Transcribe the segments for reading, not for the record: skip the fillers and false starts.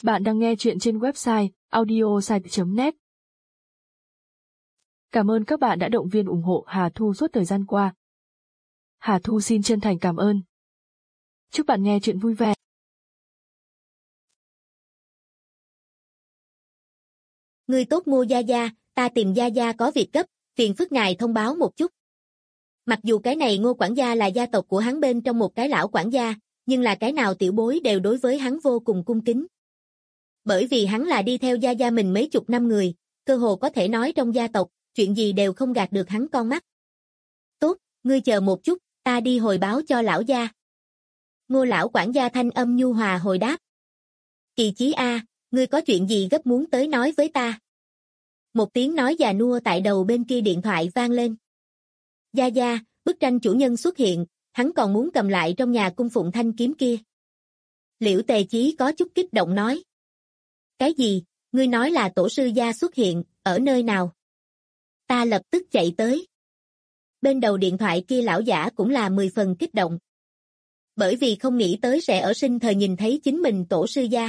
Bạn đang nghe chuyện trên website audiosite.net. Cảm ơn các bạn đã động viên ủng hộ Hà Thu suốt thời gian qua. Hà Thu xin chân thành cảm ơn. Chúc bạn nghe chuyện vui vẻ. Người tốt Ngô Gia Gia, ta tìm Gia Gia có việc gấp, phiền phức ngài thông báo một chút. Mặc dù cái này Ngô quản gia là gia tộc của hắn bên trong một cái lão quản gia, nhưng là cái nào tiểu bối đều đối với hắn vô cùng cung kính. Bởi vì hắn là đi theo Gia Gia mình mấy chục năm người, cơ hồ có thể nói trong gia tộc, chuyện gì đều không gạt được hắn con mắt. Tốt, ngươi chờ một chút, ta đi hồi báo cho lão gia. Ngô lão quản gia thanh âm nhu hòa hồi đáp. Kỳ Chí a, ngươi có chuyện gì gấp muốn tới nói với ta? Một tiếng nói già nua tại đầu bên kia điện thoại vang lên. Gia Gia, bức tranh chủ nhân xuất hiện, hắn còn muốn cầm lại trong nhà cung phụng thanh kiếm kia. Liễu Tề Chí có chút kích động nói. Cái gì, ngươi nói là tổ sư gia xuất hiện, ở nơi nào? Ta lập tức chạy tới. Bên đầu điện thoại kia lão giả cũng là 10 phần kích động. Bởi vì không nghĩ tới sẽ ở sinh thời nhìn thấy chính mình tổ sư gia.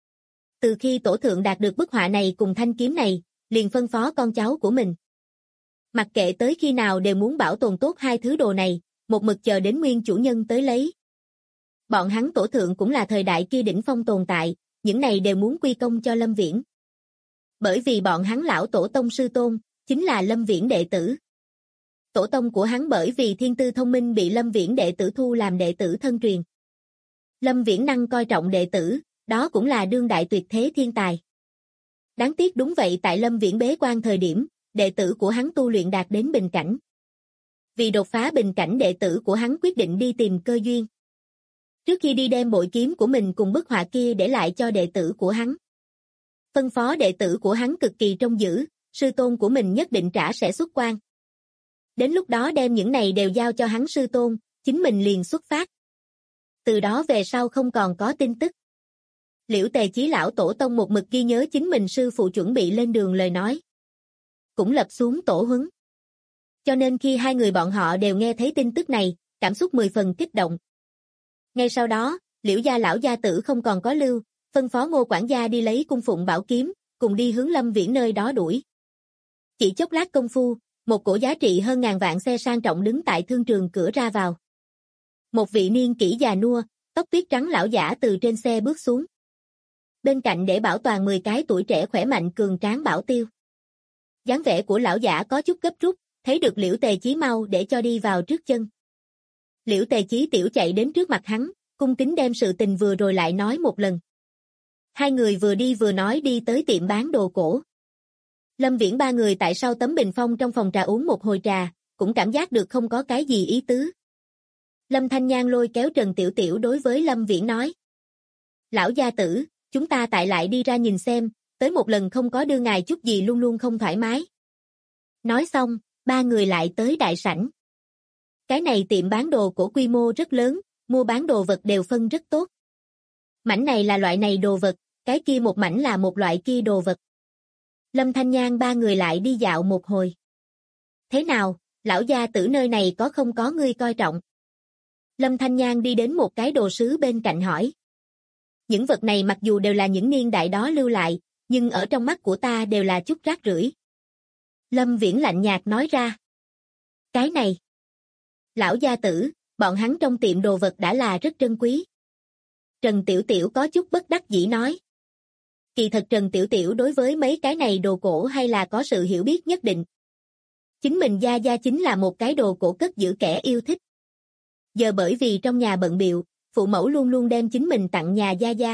Từ khi tổ thượng đạt được bức họa này cùng thanh kiếm này, liền phân phó con cháu của mình. Mặc kệ tới khi nào đều muốn bảo tồn tốt hai thứ đồ này, một mực chờ đến nguyên chủ nhân tới lấy. Bọn hắn tổ thượng cũng là thời đại kia đỉnh phong tồn tại, những này đều muốn quy công cho Lâm Viễn. Bởi vì bọn hắn lão tổ tông sư tôn, chính là Lâm Viễn đệ tử. Tổ tông của hắn bởi vì thiên tư thông minh bị Lâm Viễn đệ tử thu làm đệ tử thân truyền. Lâm Viễn năng coi trọng đệ tử, đó cũng là đương đại tuyệt thế thiên tài. Đáng tiếc đúng vậy tại Lâm Viễn bế quan thời điểm, đệ tử của hắn tu luyện đạt đến bình cảnh. Vì đột phá bình cảnh đệ tử của hắn quyết định đi tìm cơ duyên. Trước khi đi đem bội kiếm của mình cùng bức họa kia để lại cho đệ tử của hắn. Phân phó đệ tử của hắn cực kỳ trông giữ, sư tôn của mình nhất định trả sẽ xuất quan. Đến lúc đó đem những này đều giao cho hắn sư tôn, chính mình liền xuất phát. Từ đó về sau không còn có tin tức. Liễu Tề Chí lão tổ tông một mực ghi nhớ chính mình sư phụ chuẩn bị lên đường lời nói. Cũng lập xuống tổ huấn. Cho nên khi hai người bọn họ đều nghe thấy tin tức này, cảm xúc 10 phần kích động. Ngay sau đó, Liễu gia lão gia tử không còn có lưu, phân phó Ngô quản gia đi lấy cung phụng bảo kiếm, cùng đi hướng Lâm Viễn nơi đó đuổi. Chỉ chốc lát công phu, một cổ giá trị hơn ngàn vạn xe sang trọng đứng tại thương trường cửa ra vào. Một vị niên kỷ già nua, tóc tuyết trắng lão giả từ trên xe bước xuống. Bên cạnh để bảo toàn 10 cái tuổi trẻ khỏe mạnh cường tráng bảo tiêu. Dáng vẻ của lão giả có chút gấp rút, thấy được Liễu Tề Chí mau để cho đi vào trước chân. Liễu Tề Chí tiểu chạy đến trước mặt hắn, cung kính đem sự tình vừa rồi lại nói một lần. Hai người vừa đi vừa nói đi tới tiệm bán đồ cổ. Lâm Viễn ba người tại sau tấm bình phong trong phòng trà uống một hồi trà, cũng cảm giác được không có cái gì ý tứ. Lâm Thanh Nhan lôi kéo Trần Tiểu Tiểu đối với Lâm Viễn nói. Lão gia tử, chúng ta tại lại đi ra nhìn xem, tới một lần không có đưa ngài chút gì luôn luôn không thoải mái. Nói xong, ba người lại tới đại sảnh. Cái này tiệm bán đồ cổ quy mô rất lớn, mua bán đồ vật đều phân rất tốt. Mảnh này là loại này đồ vật, cái kia một mảnh là một loại kia đồ vật. Lâm Thanh Nhan ba người lại đi dạo một hồi. Thế nào, lão gia tử nơi này có không có ngươi coi trọng? Lâm Thanh Nhan đi đến một cái đồ sứ bên cạnh hỏi. Những vật này mặc dù đều là những niên đại đó lưu lại, nhưng ở trong mắt của ta đều là chút rác rưởi. Lâm Viễn lạnh nhạt nói ra. Cái này. Lão gia tử, bọn hắn trong tiệm đồ vật đã là rất trân quý. Trần Tiểu Tiểu có chút bất đắc dĩ nói. Kỳ thật Trần Tiểu Tiểu đối với mấy cái này đồ cổ hay là có sự hiểu biết nhất định. Chính mình Gia Gia chính là một cái đồ cổ cất giữ kẻ yêu thích. Giờ bởi vì trong nhà bận bịu, phụ mẫu luôn luôn đem chính mình tặng nhà Gia Gia.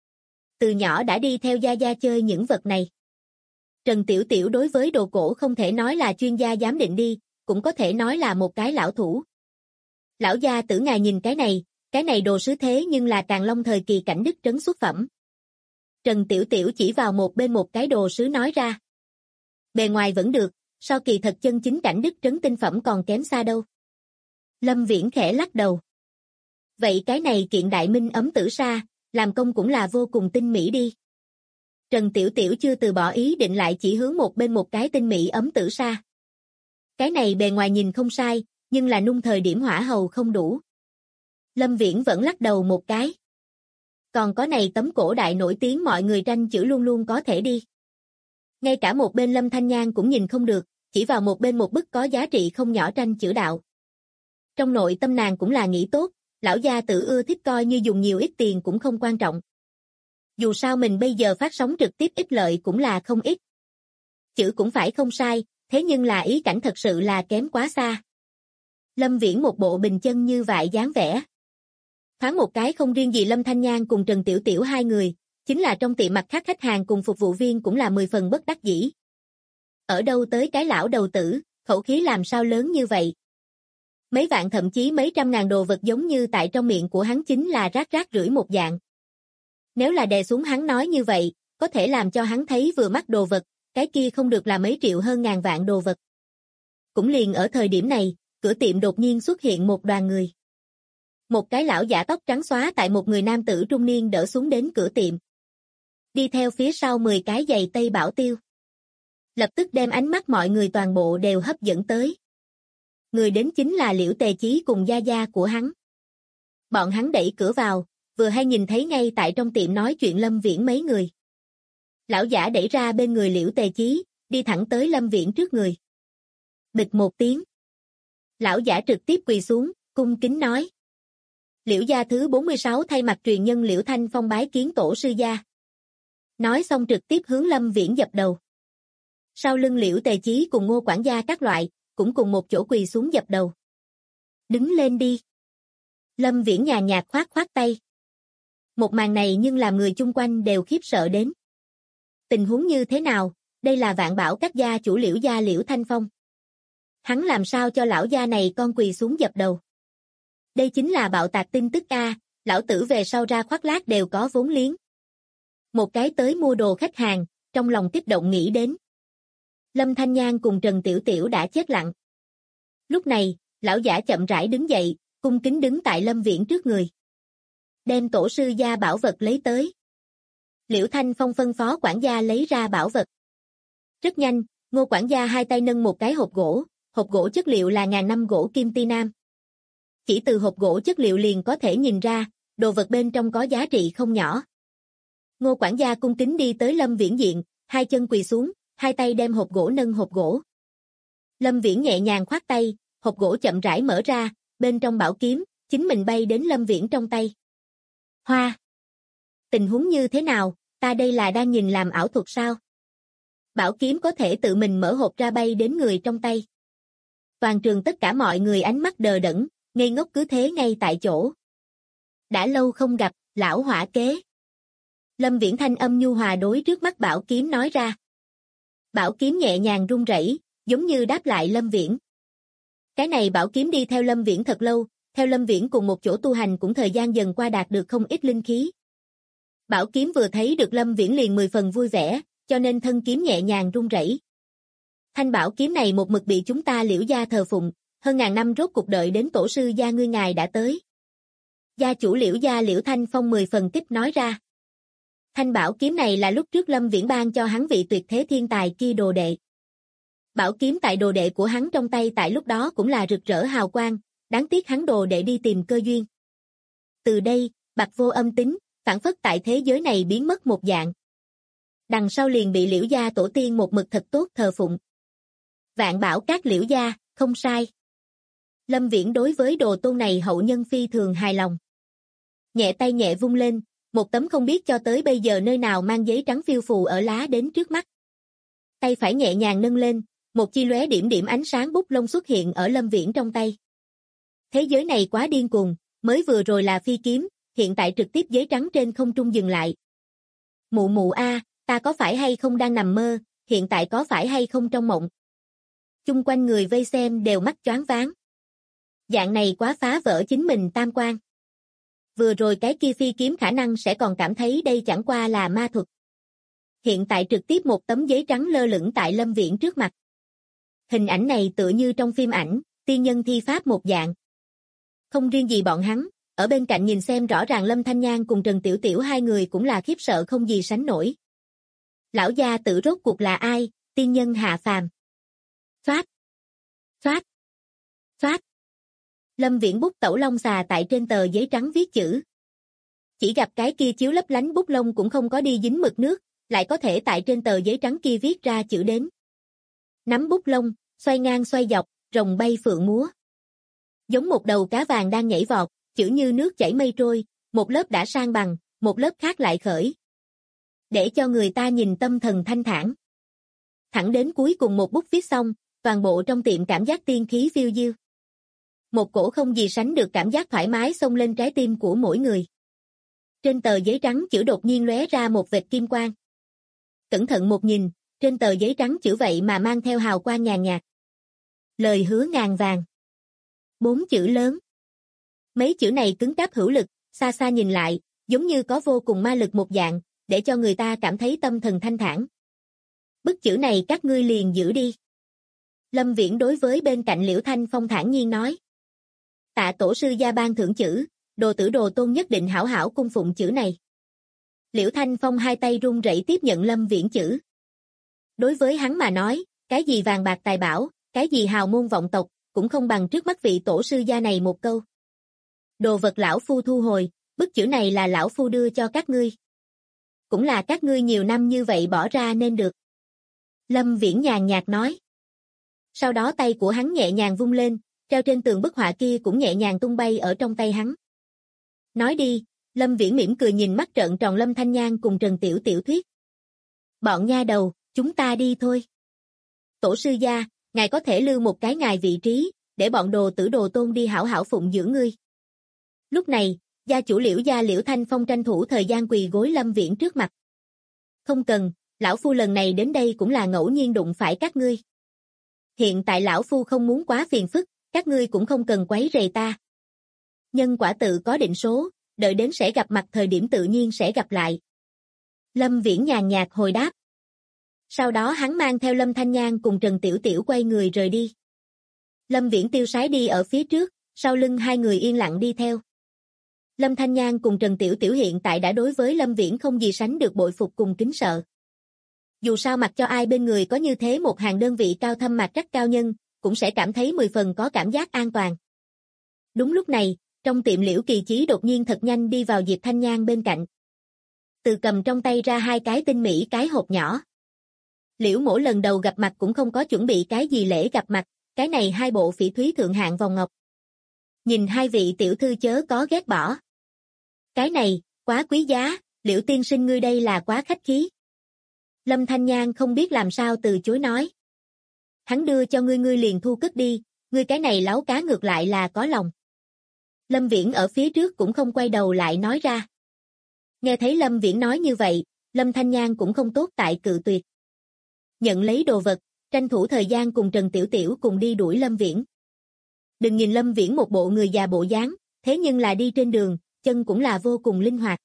Từ nhỏ đã đi theo Gia Gia chơi những vật này. Trần Tiểu Tiểu đối với đồ cổ không thể nói là chuyên gia giám định đi, cũng có thể nói là một cái lão thủ. Lão gia tử ngài nhìn cái này đồ sứ thế nhưng là Càn Long thời kỳ cảnh đức trấn xuất phẩm. Trần Tiểu Tiểu chỉ vào một bên một cái đồ sứ nói ra. Bề ngoài vẫn được, so kỳ thật chân chính cảnh đức trấn tinh phẩm còn kém xa đâu. Lâm Viễn khẽ lắc đầu. Vậy cái này kiện đại minh ấm tử sa, làm công cũng là vô cùng tinh mỹ đi. Trần Tiểu Tiểu chưa từ bỏ ý định lại chỉ hướng một bên một cái tinh mỹ ấm tử sa. Cái này bề ngoài nhìn không sai, nhưng là nung thời điểm hỏa hầu không đủ. Lâm Viễn vẫn lắc đầu một cái. Còn có này tấm cổ đại nổi tiếng mọi người tranh chữ luôn luôn có thể đi. Ngay cả một bên Lâm Thanh Nhan cũng nhìn không được, chỉ vào một bên một bức có giá trị không nhỏ tranh chữ đạo. Trong nội tâm nàng cũng là nghĩ tốt, lão gia tử ưa thích coi như dùng nhiều ít tiền cũng không quan trọng. Dù sao mình bây giờ phát sóng trực tiếp ít lợi cũng là không ít. Chữ cũng phải không sai, thế nhưng là ý cảnh thật sự là kém quá xa. Lâm Viễn một bộ bình chân như vậy dáng vẻ. Thoáng một cái không riêng gì Lâm Thanh Nhan cùng Trần Tiểu Tiểu hai người, chính là trong tiệm mặt khác khách hàng cùng phục vụ viên cũng là 10 phần bất đắc dĩ. Ở đâu tới cái lão đầu tử, khẩu khí làm sao lớn như vậy? Mấy vạn thậm chí mấy trăm ngàn đồ vật giống như tại trong miệng của hắn chính là rác rác rưởi một dạng. Nếu là đè xuống hắn nói như vậy, có thể làm cho hắn thấy vừa mắt đồ vật, cái kia không được là mấy triệu hơn ngàn vạn đồ vật. Cũng liền ở thời điểm này, cửa tiệm đột nhiên xuất hiện một đoàn người. Một cái lão giả tóc trắng xóa tại một người nam tử trung niên đỡ xuống đến cửa tiệm. Đi theo phía sau 10 cái giày Tây Bảo Tiêu. Lập tức đem ánh mắt mọi người toàn bộ đều hấp dẫn tới. Người đến chính là Liễu Tề Chí cùng gia gia của hắn. Bọn hắn đẩy cửa vào, vừa hay nhìn thấy ngay tại trong tiệm nói chuyện Lâm Viễn mấy người. Lão giả đẩy ra bên người Liễu Tề Chí, đi thẳng tới Lâm Viễn trước người. Bịch một tiếng. Lão giả trực tiếp quỳ xuống, cung kính nói. Liễu gia thứ 46 thay mặt truyền nhân Liễu Thanh Phong bái kiến tổ sư gia. Nói xong trực tiếp hướng Lâm Viễn dập đầu. Sau lưng Liễu Tề Chí cùng Ngô quản gia các loại, cũng cùng một chỗ quỳ xuống dập đầu. Đứng lên đi. Lâm Viễn nhàn nhạt khoát khoát tay. Một màn này nhưng làm người chung quanh đều khiếp sợ đến. Tình huống như thế nào, đây là Vạn Bảo các gia chủ Liễu gia Liễu Thanh Phong. Hắn làm sao cho lão gia này con quỳ xuống dập đầu. Đây chính là bạo tạc tin tức a, lão tử về sau ra khoác lác đều có vốn liếng. Một cái tới mua đồ khách hàng, trong lòng kích động nghĩ đến. Lâm Thanh Nhan cùng Trần Tiểu Tiểu đã chết lặng. Lúc này, lão giả chậm rãi đứng dậy, cung kính đứng tại Lâm Viễn trước người. Đem tổ sư gia bảo vật lấy tới. Liễu Thanh Phong phân phó quản gia lấy ra bảo vật. Rất nhanh, Ngô quản gia hai tay nâng một cái hộp gỗ chất liệu là ngàn năm gỗ kim ti nam. Chỉ từ hộp gỗ chất liệu liền có thể nhìn ra, đồ vật bên trong có giá trị không nhỏ. Ngô quản gia cung kính đi tới Lâm Viễn diện, hai chân quỳ xuống, hai tay đem hộp gỗ nâng hộp gỗ. Lâm Viễn nhẹ nhàng khoát tay, hộp gỗ chậm rãi mở ra, bên trong bảo kiếm, chính mình bay đến Lâm Viễn trong tay. Hoa! Tình huống như thế nào, ta đây là đang nhìn làm ảo thuật sao? Bảo kiếm có thể tự mình mở hộp ra bay đến người trong tay. Toàn trường tất cả mọi người ánh mắt đờ đẫn, ngây ngốc cứ thế ngay tại chỗ. Đã lâu không gặp, lão hỏa kế. Lâm Viễn thanh âm nhu hòa đối trước mắt bảo kiếm nói ra. Bảo kiếm nhẹ nhàng rung rẩy, giống như đáp lại Lâm Viễn. Cái này bảo kiếm đi theo Lâm Viễn thật lâu, theo Lâm Viễn cùng một chỗ tu hành cũng thời gian dần qua đạt được không ít linh khí. Bảo kiếm vừa thấy được Lâm Viễn liền 10 phần vui vẻ, cho nên thân kiếm nhẹ nhàng rung rẩy. Thanh bảo kiếm này một mực bị chúng ta Liễu gia thờ phụng, hơn ngàn năm rốt cuộc đợi đến tổ sư gia ngươi ngài đã tới. Gia chủ Liễu gia Liễu Thanh Phong 10 phần kích nói ra. Thanh bảo kiếm này là lúc trước Lâm Viễn ban cho hắn vị tuyệt thế thiên tài kia đồ đệ. Bảo kiếm tại đồ đệ của hắn trong tay tại lúc đó cũng là rực rỡ hào quang, đáng tiếc hắn đồ đệ đi tìm cơ duyên. Từ đây, bạc vô âm tính, phản phất tại thế giới này biến mất một dạng. Đằng sau liền bị Liễu gia tổ tiên một mực thật tốt thờ phụng. Vạn Bảo các Liễu gia, không sai. Lâm Viễn đối với đồ tôn này hậu nhân phi thường hài lòng. Nhẹ tay nhẹ vung lên, một tấm không biết cho tới bây giờ nơi nào mang giấy trắng phiêu phù ở lá đến trước mắt. Tay phải nhẹ nhàng nâng lên, một chi lóe điểm điểm ánh sáng bút lông xuất hiện ở Lâm Viễn trong tay. Thế giới này quá điên cuồng, mới vừa rồi là phi kiếm, hiện tại trực tiếp giấy trắng trên không trung dừng lại. Mụ mụ a, ta có phải hay không đang nằm mơ, hiện tại có phải hay không trong mộng? Chung quanh người vây xem đều mắt choáng váng. Dạng này quá phá vỡ chính mình tam quan. Vừa rồi cái kia phi kiếm khả năng sẽ còn cảm thấy đây chẳng qua là ma thuật. Hiện tại trực tiếp một tấm giấy trắng lơ lửng tại Lâm Viễn trước mặt. Hình ảnh này tựa như trong phim ảnh, tiên nhân thi pháp một dạng. Không riêng gì bọn hắn, ở bên cạnh nhìn xem rõ ràng Lâm Thanh Nhan cùng Trần Tiểu Tiểu hai người cũng là khiếp sợ không gì sánh nổi. Lão gia tử rốt cuộc là ai, tiên nhân hạ phàm. Phát! Phát! Phát! Lâm Viễn bút tẩu long xà tại trên tờ giấy trắng viết chữ. Chỉ gặp cái kia chiếu lấp lánh bút lông cũng không có đi dính mực nước, lại có thể tại trên tờ giấy trắng kia viết ra chữ đến. Nắm bút lông, xoay ngang xoay dọc, rồng bay phượng múa. Giống một đầu cá vàng đang nhảy vọt, chữ như nước chảy mây trôi, một lớp đã sang bằng, một lớp khác lại khởi. Để cho người ta nhìn tâm thần thanh thản. Thẳng đến cuối cùng một bút viết xong, toàn bộ trong tiệm cảm giác tiên khí phiêu diêu. Một cổ không gì sánh được cảm giác thoải mái xông lên trái tim của mỗi người. Trên tờ giấy trắng chữ đột nhiên lóe ra một vệt kim quang. Cẩn thận một nhìn, trên tờ giấy trắng chữ vậy mà mang theo hào quang nhàn nhạt. Lời hứa ngàn vàng. 4 chữ lớn. Mấy chữ này cứng cáp hữu lực, xa xa nhìn lại, giống như có vô cùng ma lực một dạng, để cho người ta cảm thấy tâm thần thanh thản. Bức chữ này các ngươi liền giữ đi. Lâm Viễn đối với bên cạnh Liễu Thanh Phong thản nhiên nói. Tạ tổ sư gia ban thưởng chữ, đồ tử đồ tôn nhất định hảo hảo cung phụng chữ này. Liễu Thanh Phong hai tay run rẩy tiếp nhận Lâm Viễn chữ. Đối với hắn mà nói, cái gì vàng bạc tài bảo, cái gì hào môn vọng tộc, cũng không bằng trước mắt vị tổ sư gia này một câu. Đồ vật lão phu thu hồi, bức chữ này là lão phu đưa cho các ngươi. Cũng là các ngươi nhiều năm như vậy bỏ ra nên được. Lâm Viễn nhàn nhạt nói. Sau đó tay của hắn nhẹ nhàng vung lên, treo trên tường bức họa kia cũng nhẹ nhàng tung bay ở trong tay hắn. Nói đi, Lâm Viễn mỉm cười nhìn mắt trợn tròn Lâm Thanh Nhan cùng Trần Tiểu Tiểu Thuyết. Bọn nha đầu, chúng ta đi thôi. Tổ sư gia, ngài có thể lưu một cái ngài vị trí, để bọn đồ tử đồ tôn đi hảo hảo phụng dưỡng ngươi. Lúc này, gia chủ Liễu gia Liễu Thanh Phong tranh thủ thời gian quỳ gối Lâm Viễn trước mặt. Không cần, lão phu lần này đến đây cũng là ngẫu nhiên đụng phải các ngươi. Hiện tại lão phu không muốn quá phiền phức, các ngươi cũng không cần quấy rầy ta. Nhân quả tự có định số, đợi đến sẽ gặp mặt thời điểm tự nhiên sẽ gặp lại. Lâm Viễn nhàn nhạt hồi đáp. Sau đó hắn mang theo Lâm Thanh Nhan cùng Trần Tiểu Tiểu quay người rời đi. Lâm Viễn tiêu sái đi ở phía trước, sau lưng hai người yên lặng đi theo. Lâm Thanh Nhan cùng Trần Tiểu Tiểu hiện tại đã đối với Lâm Viễn không gì sánh được bội phục cùng kính sợ. Dù sao mặc cho ai bên người có như thế một hàng đơn vị cao thâm mạc trắc cao nhân, cũng sẽ cảm thấy 10 phần có cảm giác an toàn. Đúng lúc này, trong tiệm Liễu Kỳ Chí đột nhiên thật nhanh đi vào Diệp Thanh Nhan bên cạnh. Từ cầm trong tay ra hai cái tinh mỹ cái hộp nhỏ. Liễu Mỗ lần đầu gặp mặt cũng không có chuẩn bị cái gì lễ gặp mặt, cái này hai bộ phỉ thúy thượng hạng vòng ngọc. Nhìn hai vị tiểu thư chớ có ghét bỏ. Cái này, quá quý giá, Liễu tiên sinh ngươi đây là quá khách khí. Lâm Thanh Nhan không biết làm sao từ chối nói. Hắn đưa cho ngươi ngươi liền thu cất đi, ngươi cái này láo cá ngược lại là có lòng. Lâm Viễn ở phía trước cũng không quay đầu lại nói ra. Nghe thấy Lâm Viễn nói như vậy, Lâm Thanh Nhan cũng không tốt tại cự tuyệt. Nhận lấy đồ vật, tranh thủ thời gian cùng Trần Tiểu Tiểu cùng đi đuổi Lâm Viễn. Đừng nhìn Lâm Viễn một bộ người già bộ dáng, thế nhưng là đi trên đường, chân cũng là vô cùng linh hoạt.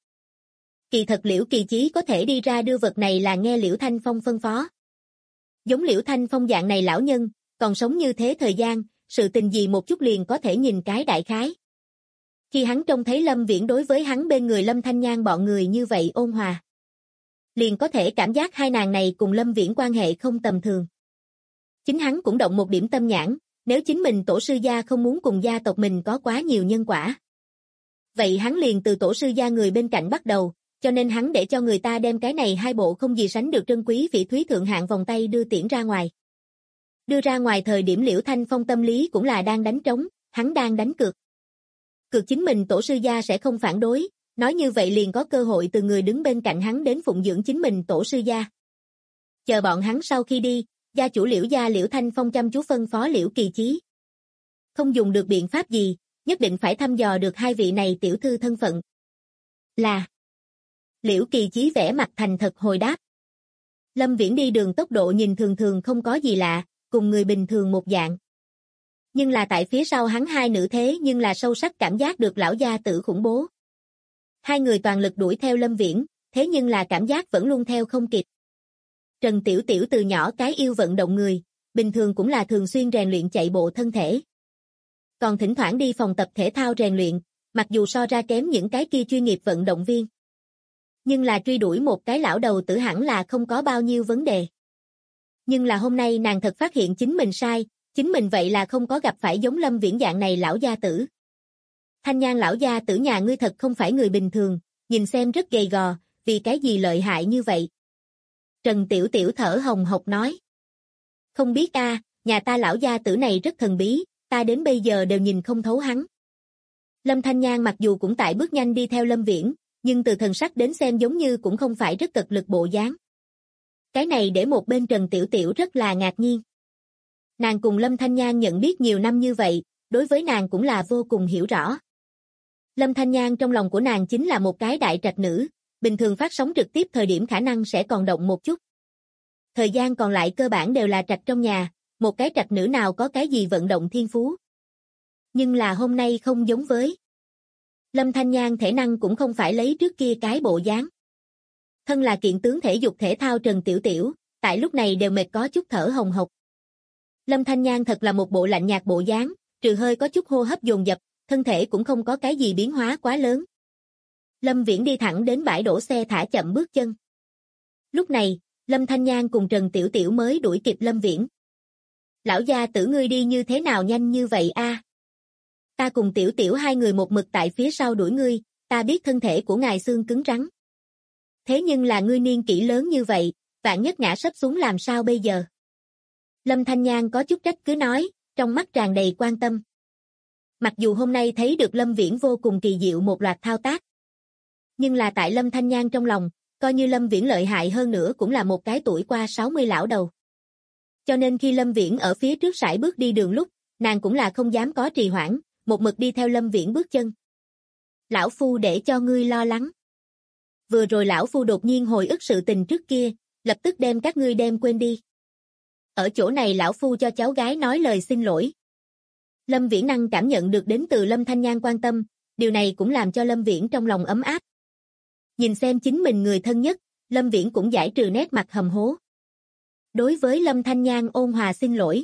Kỳ thật Liễu Kỳ Chí có thể đi ra đưa vật này là nghe Liễu Thanh Phong phân phó. Giống Liễu Thanh Phong dạng này lão nhân, còn sống như thế thời gian, sự tình gì một chút liền có thể nhìn cái đại khái. Khi hắn trông thấy Lâm Viễn đối với hắn bên người Lâm Thanh Nhan bọn người như vậy ôn hòa, liền có thể cảm giác hai nàng này cùng Lâm Viễn quan hệ không tầm thường. Chính hắn cũng động một điểm tâm nhãn, nếu chính mình tổ sư gia không muốn cùng gia tộc mình có quá nhiều nhân quả. Vậy hắn liền từ tổ sư gia người bên cạnh bắt đầu, cho nên hắn để cho người ta đem cái này hai bộ không gì sánh được trân quý phỉ thúy thượng hạng vòng tay đưa tiễn ra ngoài. Đưa ra ngoài thời điểm Liễu Thanh Phong tâm lý cũng là đang đánh trống, hắn đang đánh cược. Cược chính mình tổ sư gia sẽ không phản đối, nói như vậy liền có cơ hội từ người đứng bên cạnh hắn đến phụng dưỡng chính mình tổ sư gia. Chờ bọn hắn sau khi đi, gia chủ Liễu gia Liễu Thanh Phong chăm chú phân phó Liễu Kỳ Chí. Không dùng được biện pháp gì, nhất định phải thăm dò được hai vị này tiểu thư thân phận. Là. Liễu Kỳ Chí vẻ mặt thành thật hồi đáp. Lâm Viễn đi đường tốc độ nhìn thường thường không có gì lạ, cùng người bình thường một dạng. Nhưng là tại phía sau hắn hai nữ thế nhưng là sâu sắc cảm giác được lão gia tử khủng bố. Hai người toàn lực đuổi theo Lâm Viễn, thế nhưng là cảm giác vẫn luôn theo không kịp. Trần Tiểu Tiểu từ nhỏ cái yêu vận động người, bình thường cũng là thường xuyên rèn luyện chạy bộ thân thể. Còn thỉnh thoảng đi phòng tập thể thao rèn luyện, mặc dù so ra kém những cái kia chuyên nghiệp vận động viên. Nhưng là truy đuổi một cái lão đầu tử hẳn là không có bao nhiêu vấn đề. Nhưng là hôm nay nàng thật phát hiện chính mình sai, chính mình vậy là không có gặp phải giống Lâm Viễn dạng này lão gia tử. Thanh Nhan lão gia tử nhà ngươi thật không phải người bình thường, nhìn xem rất gầy gò, vì cái gì lợi hại như vậy? Trần Tiểu Tiểu thở hồng hộc nói. Không biết a, nhà ta lão gia tử này rất thần bí, ta đến bây giờ đều nhìn không thấu hắn. Lâm Thanh Nhan mặc dù cũng tại bước nhanh đi theo Lâm Viễn, nhưng từ thần sắc đến xem giống như cũng không phải rất cật lực bộ dáng. Cái này để một bên Trần Tiểu Tiểu rất là ngạc nhiên. Nàng cùng Lâm Thanh Nhan nhận biết nhiều năm như vậy, đối với nàng cũng là vô cùng hiểu rõ. Lâm Thanh Nhan trong lòng của nàng chính là một cái đại trạch nữ, bình thường phát sóng trực tiếp thời điểm khả năng sẽ còn động một chút. Thời gian còn lại cơ bản đều là trạch trong nhà, một cái trạch nữ nào có cái gì vận động thiên phú. Nhưng là hôm nay không giống với. Lâm Thanh Nhan thể năng cũng không phải lấy trước kia cái bộ dáng. Thân là kiện tướng thể dục thể thao Trần Tiểu Tiểu, tại lúc này đều mệt có chút thở hồng hộc. Lâm Thanh Nhan thật là một bộ lạnh nhạt bộ dáng, trừ hơi có chút hô hấp dồn dập, thân thể cũng không có cái gì biến hóa quá lớn. Lâm Viễn đi thẳng đến bãi đổ xe thả chậm bước chân. Lúc này, Lâm Thanh Nhan cùng Trần Tiểu Tiểu mới đuổi kịp Lâm Viễn. Lão gia tử ngươi đi như thế nào nhanh như vậy a? Ta cùng Tiểu Tiểu hai người một mực tại phía sau đuổi ngươi, ta biết thân thể của ngài xương cứng rắn. Thế nhưng là ngươi niên kỷ lớn như vậy, vạn nhất ngã sấp xuống làm sao bây giờ? Lâm Thanh Nhan có chút trách cứ nói, trong mắt tràn đầy quan tâm. Mặc dù hôm nay thấy được Lâm Viễn vô cùng kỳ diệu một loạt thao tác, nhưng là tại Lâm Thanh Nhan trong lòng, coi như Lâm Viễn lợi hại hơn nữa cũng là một cái tuổi qua 60 lão đầu. Cho nên khi Lâm Viễn ở phía trước sải bước đi đường lúc, nàng cũng là không dám có trì hoãn, một mực đi theo Lâm Viễn bước chân. Lão phu để cho ngươi lo lắng. Vừa rồi lão phu đột nhiên hồi ức sự tình trước kia, lập tức đem các ngươi đem quên đi. Ở chỗ này lão phu cho cháu gái nói lời xin lỗi. Lâm Viễn năng cảm nhận được đến từ Lâm Thanh Nhan quan tâm, điều này cũng làm cho Lâm Viễn trong lòng ấm áp. Nhìn xem chính mình người thân nhất, Lâm Viễn cũng giải trừ nét mặt hầm hố. Đối với Lâm Thanh Nhan ôn hòa xin lỗi.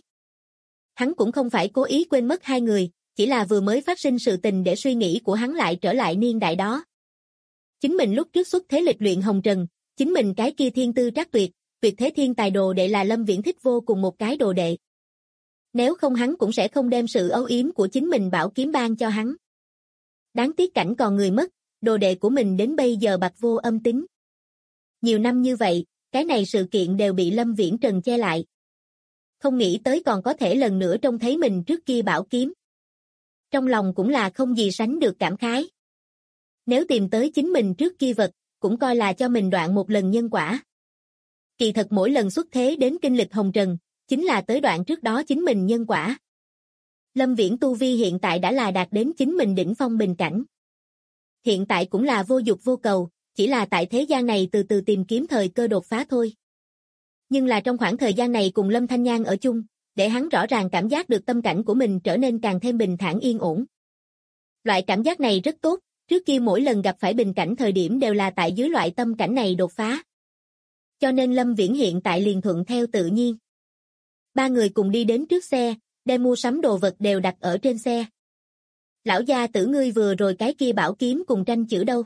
Hắn cũng không phải cố ý quên mất hai người, chỉ là vừa mới phát sinh sự tình để suy nghĩ của hắn lại trở lại niên đại đó. Chính mình lúc trước xuất thế lịch luyện hồng trần, chính mình cái kia thiên tư trắc tuyệt, tuyệt thế thiên tài đồ đệ là Lâm Viễn thích vô cùng một cái đồ đệ. Nếu không hắn cũng sẽ không đem sự âu yếm của chính mình bảo kiếm ban cho hắn. Đáng tiếc cảnh còn người mất, đồ đệ của mình đến bây giờ bạc vô âm tính. Nhiều năm như vậy, cái này sự kiện đều bị Lâm Viễn trần che lại. Không nghĩ tới còn có thể lần nữa trông thấy mình trước kia bảo kiếm. Trong lòng cũng là không gì sánh được cảm khái. Nếu tìm tới chính mình trước kia vật, cũng coi là cho mình đoạn một lần nhân quả. Kỳ thật mỗi lần xuất thế đến kinh lịch hồng trần, chính là tới đoạn trước đó chính mình nhân quả. Lâm Viễn tu vi hiện tại đã là đạt đến chính mình đỉnh phong bình cảnh. Hiện tại cũng là vô dục vô cầu, chỉ là tại thế gian này từ từ tìm kiếm thời cơ đột phá thôi. Nhưng là trong khoảng thời gian này cùng Lâm Thanh Nhan ở chung, để hắn rõ ràng cảm giác được tâm cảnh của mình trở nên càng thêm bình thản yên ổn. Loại cảm giác này rất tốt, trước kia mỗi lần gặp phải bình cảnh thời điểm đều là tại dưới loại tâm cảnh này đột phá. Cho nên Lâm Viễn hiện tại liền thuận theo tự nhiên. Ba người cùng đi đến trước xe, đem mua sắm đồ vật đều đặt ở trên xe. Lão gia tử ngươi vừa rồi cái kia bảo kiếm cùng tranh chữ đâu?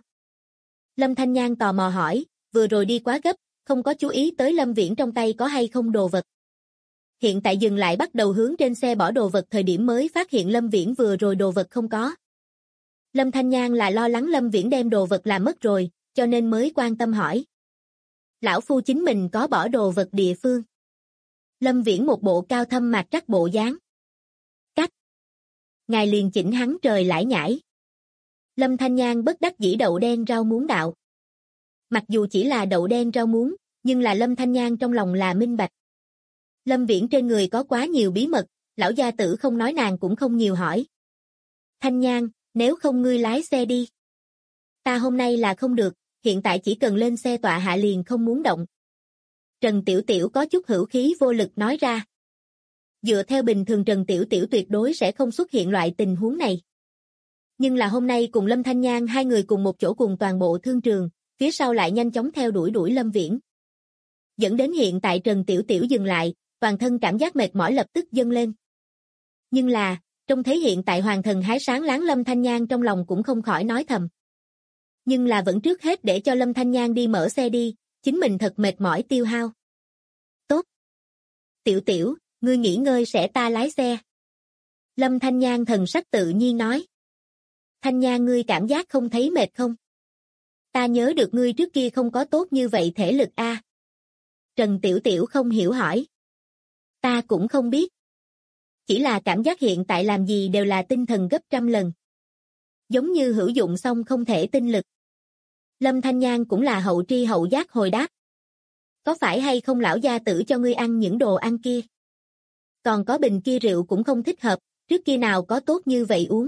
Lâm Thanh Nhan tò mò hỏi, vừa rồi đi quá gấp, không có chú ý tới Lâm Viễn trong tay có hay không đồ vật. Hiện tại dừng lại bắt đầu hướng trên xe bỏ đồ vật thời điểm mới phát hiện Lâm Viễn vừa rồi đồ vật không có. Lâm Thanh Nhan là lo lắng Lâm Viễn đem đồ vật làm mất rồi, cho nên mới quan tâm hỏi. Lão phu chính mình có bỏ đồ vật địa phương. Lâm Viễn một bộ cao thâm mạc trắc bộ dáng. Cách. Ngài liền chỉnh hắn trời lải nhải. Lâm Thanh Nhan bất đắc dĩ đậu đen rau muống đạo. Mặc dù chỉ là đậu đen rau muống, nhưng là Lâm Thanh Nhan trong lòng là minh bạch. Lâm Viễn trên người có quá nhiều bí mật, lão gia tử không nói nàng cũng không nhiều hỏi. Thanh Nhan, nếu không ngươi lái xe đi. Ta hôm nay là không được, hiện tại chỉ cần lên xe tọa hạ liền không muốn động. Trần Tiểu Tiểu có chút hữu khí vô lực nói ra. Dựa theo bình thường Trần Tiểu Tiểu tuyệt đối sẽ không xuất hiện loại tình huống này. Nhưng là hôm nay cùng Lâm Thanh Nhan hai người cùng một chỗ cùng toàn bộ thương trường, phía sau lại nhanh chóng theo đuổi Lâm Viễn. Dẫn đến hiện tại Trần Tiểu Tiểu dừng lại, toàn thân cảm giác mệt mỏi lập tức dâng lên. Nhưng là, trông thấy hiện tại hoàng thần hái sáng láng Lâm Thanh Nhan trong lòng cũng không khỏi nói thầm. Nhưng là vẫn trước hết để cho Lâm Thanh Nhan đi mở xe đi, chính mình thật mệt mỏi tiêu hao. Tốt. Tiểu Tiểu, ngươi nghỉ ngơi sẽ ta lái xe. Lâm Thanh Nhan thần sắc tự nhiên nói. Thanh Nhan ngươi cảm giác không thấy mệt không? Ta nhớ được ngươi trước kia không có tốt như vậy thể lực a. Trần Tiểu Tiểu không hiểu hỏi. Ta cũng không biết. Chỉ là cảm giác hiện tại làm gì đều là tinh thần gấp trăm lần. Giống như hữu dụng xong không thể tinh lực. Lâm Thanh Nhan cũng là hậu tri hậu giác hồi đáp. Có phải hay không lão gia tử cho ngươi ăn những đồ ăn kia? Còn có bình kia rượu cũng không thích hợp, trước kia nào có tốt như vậy uống.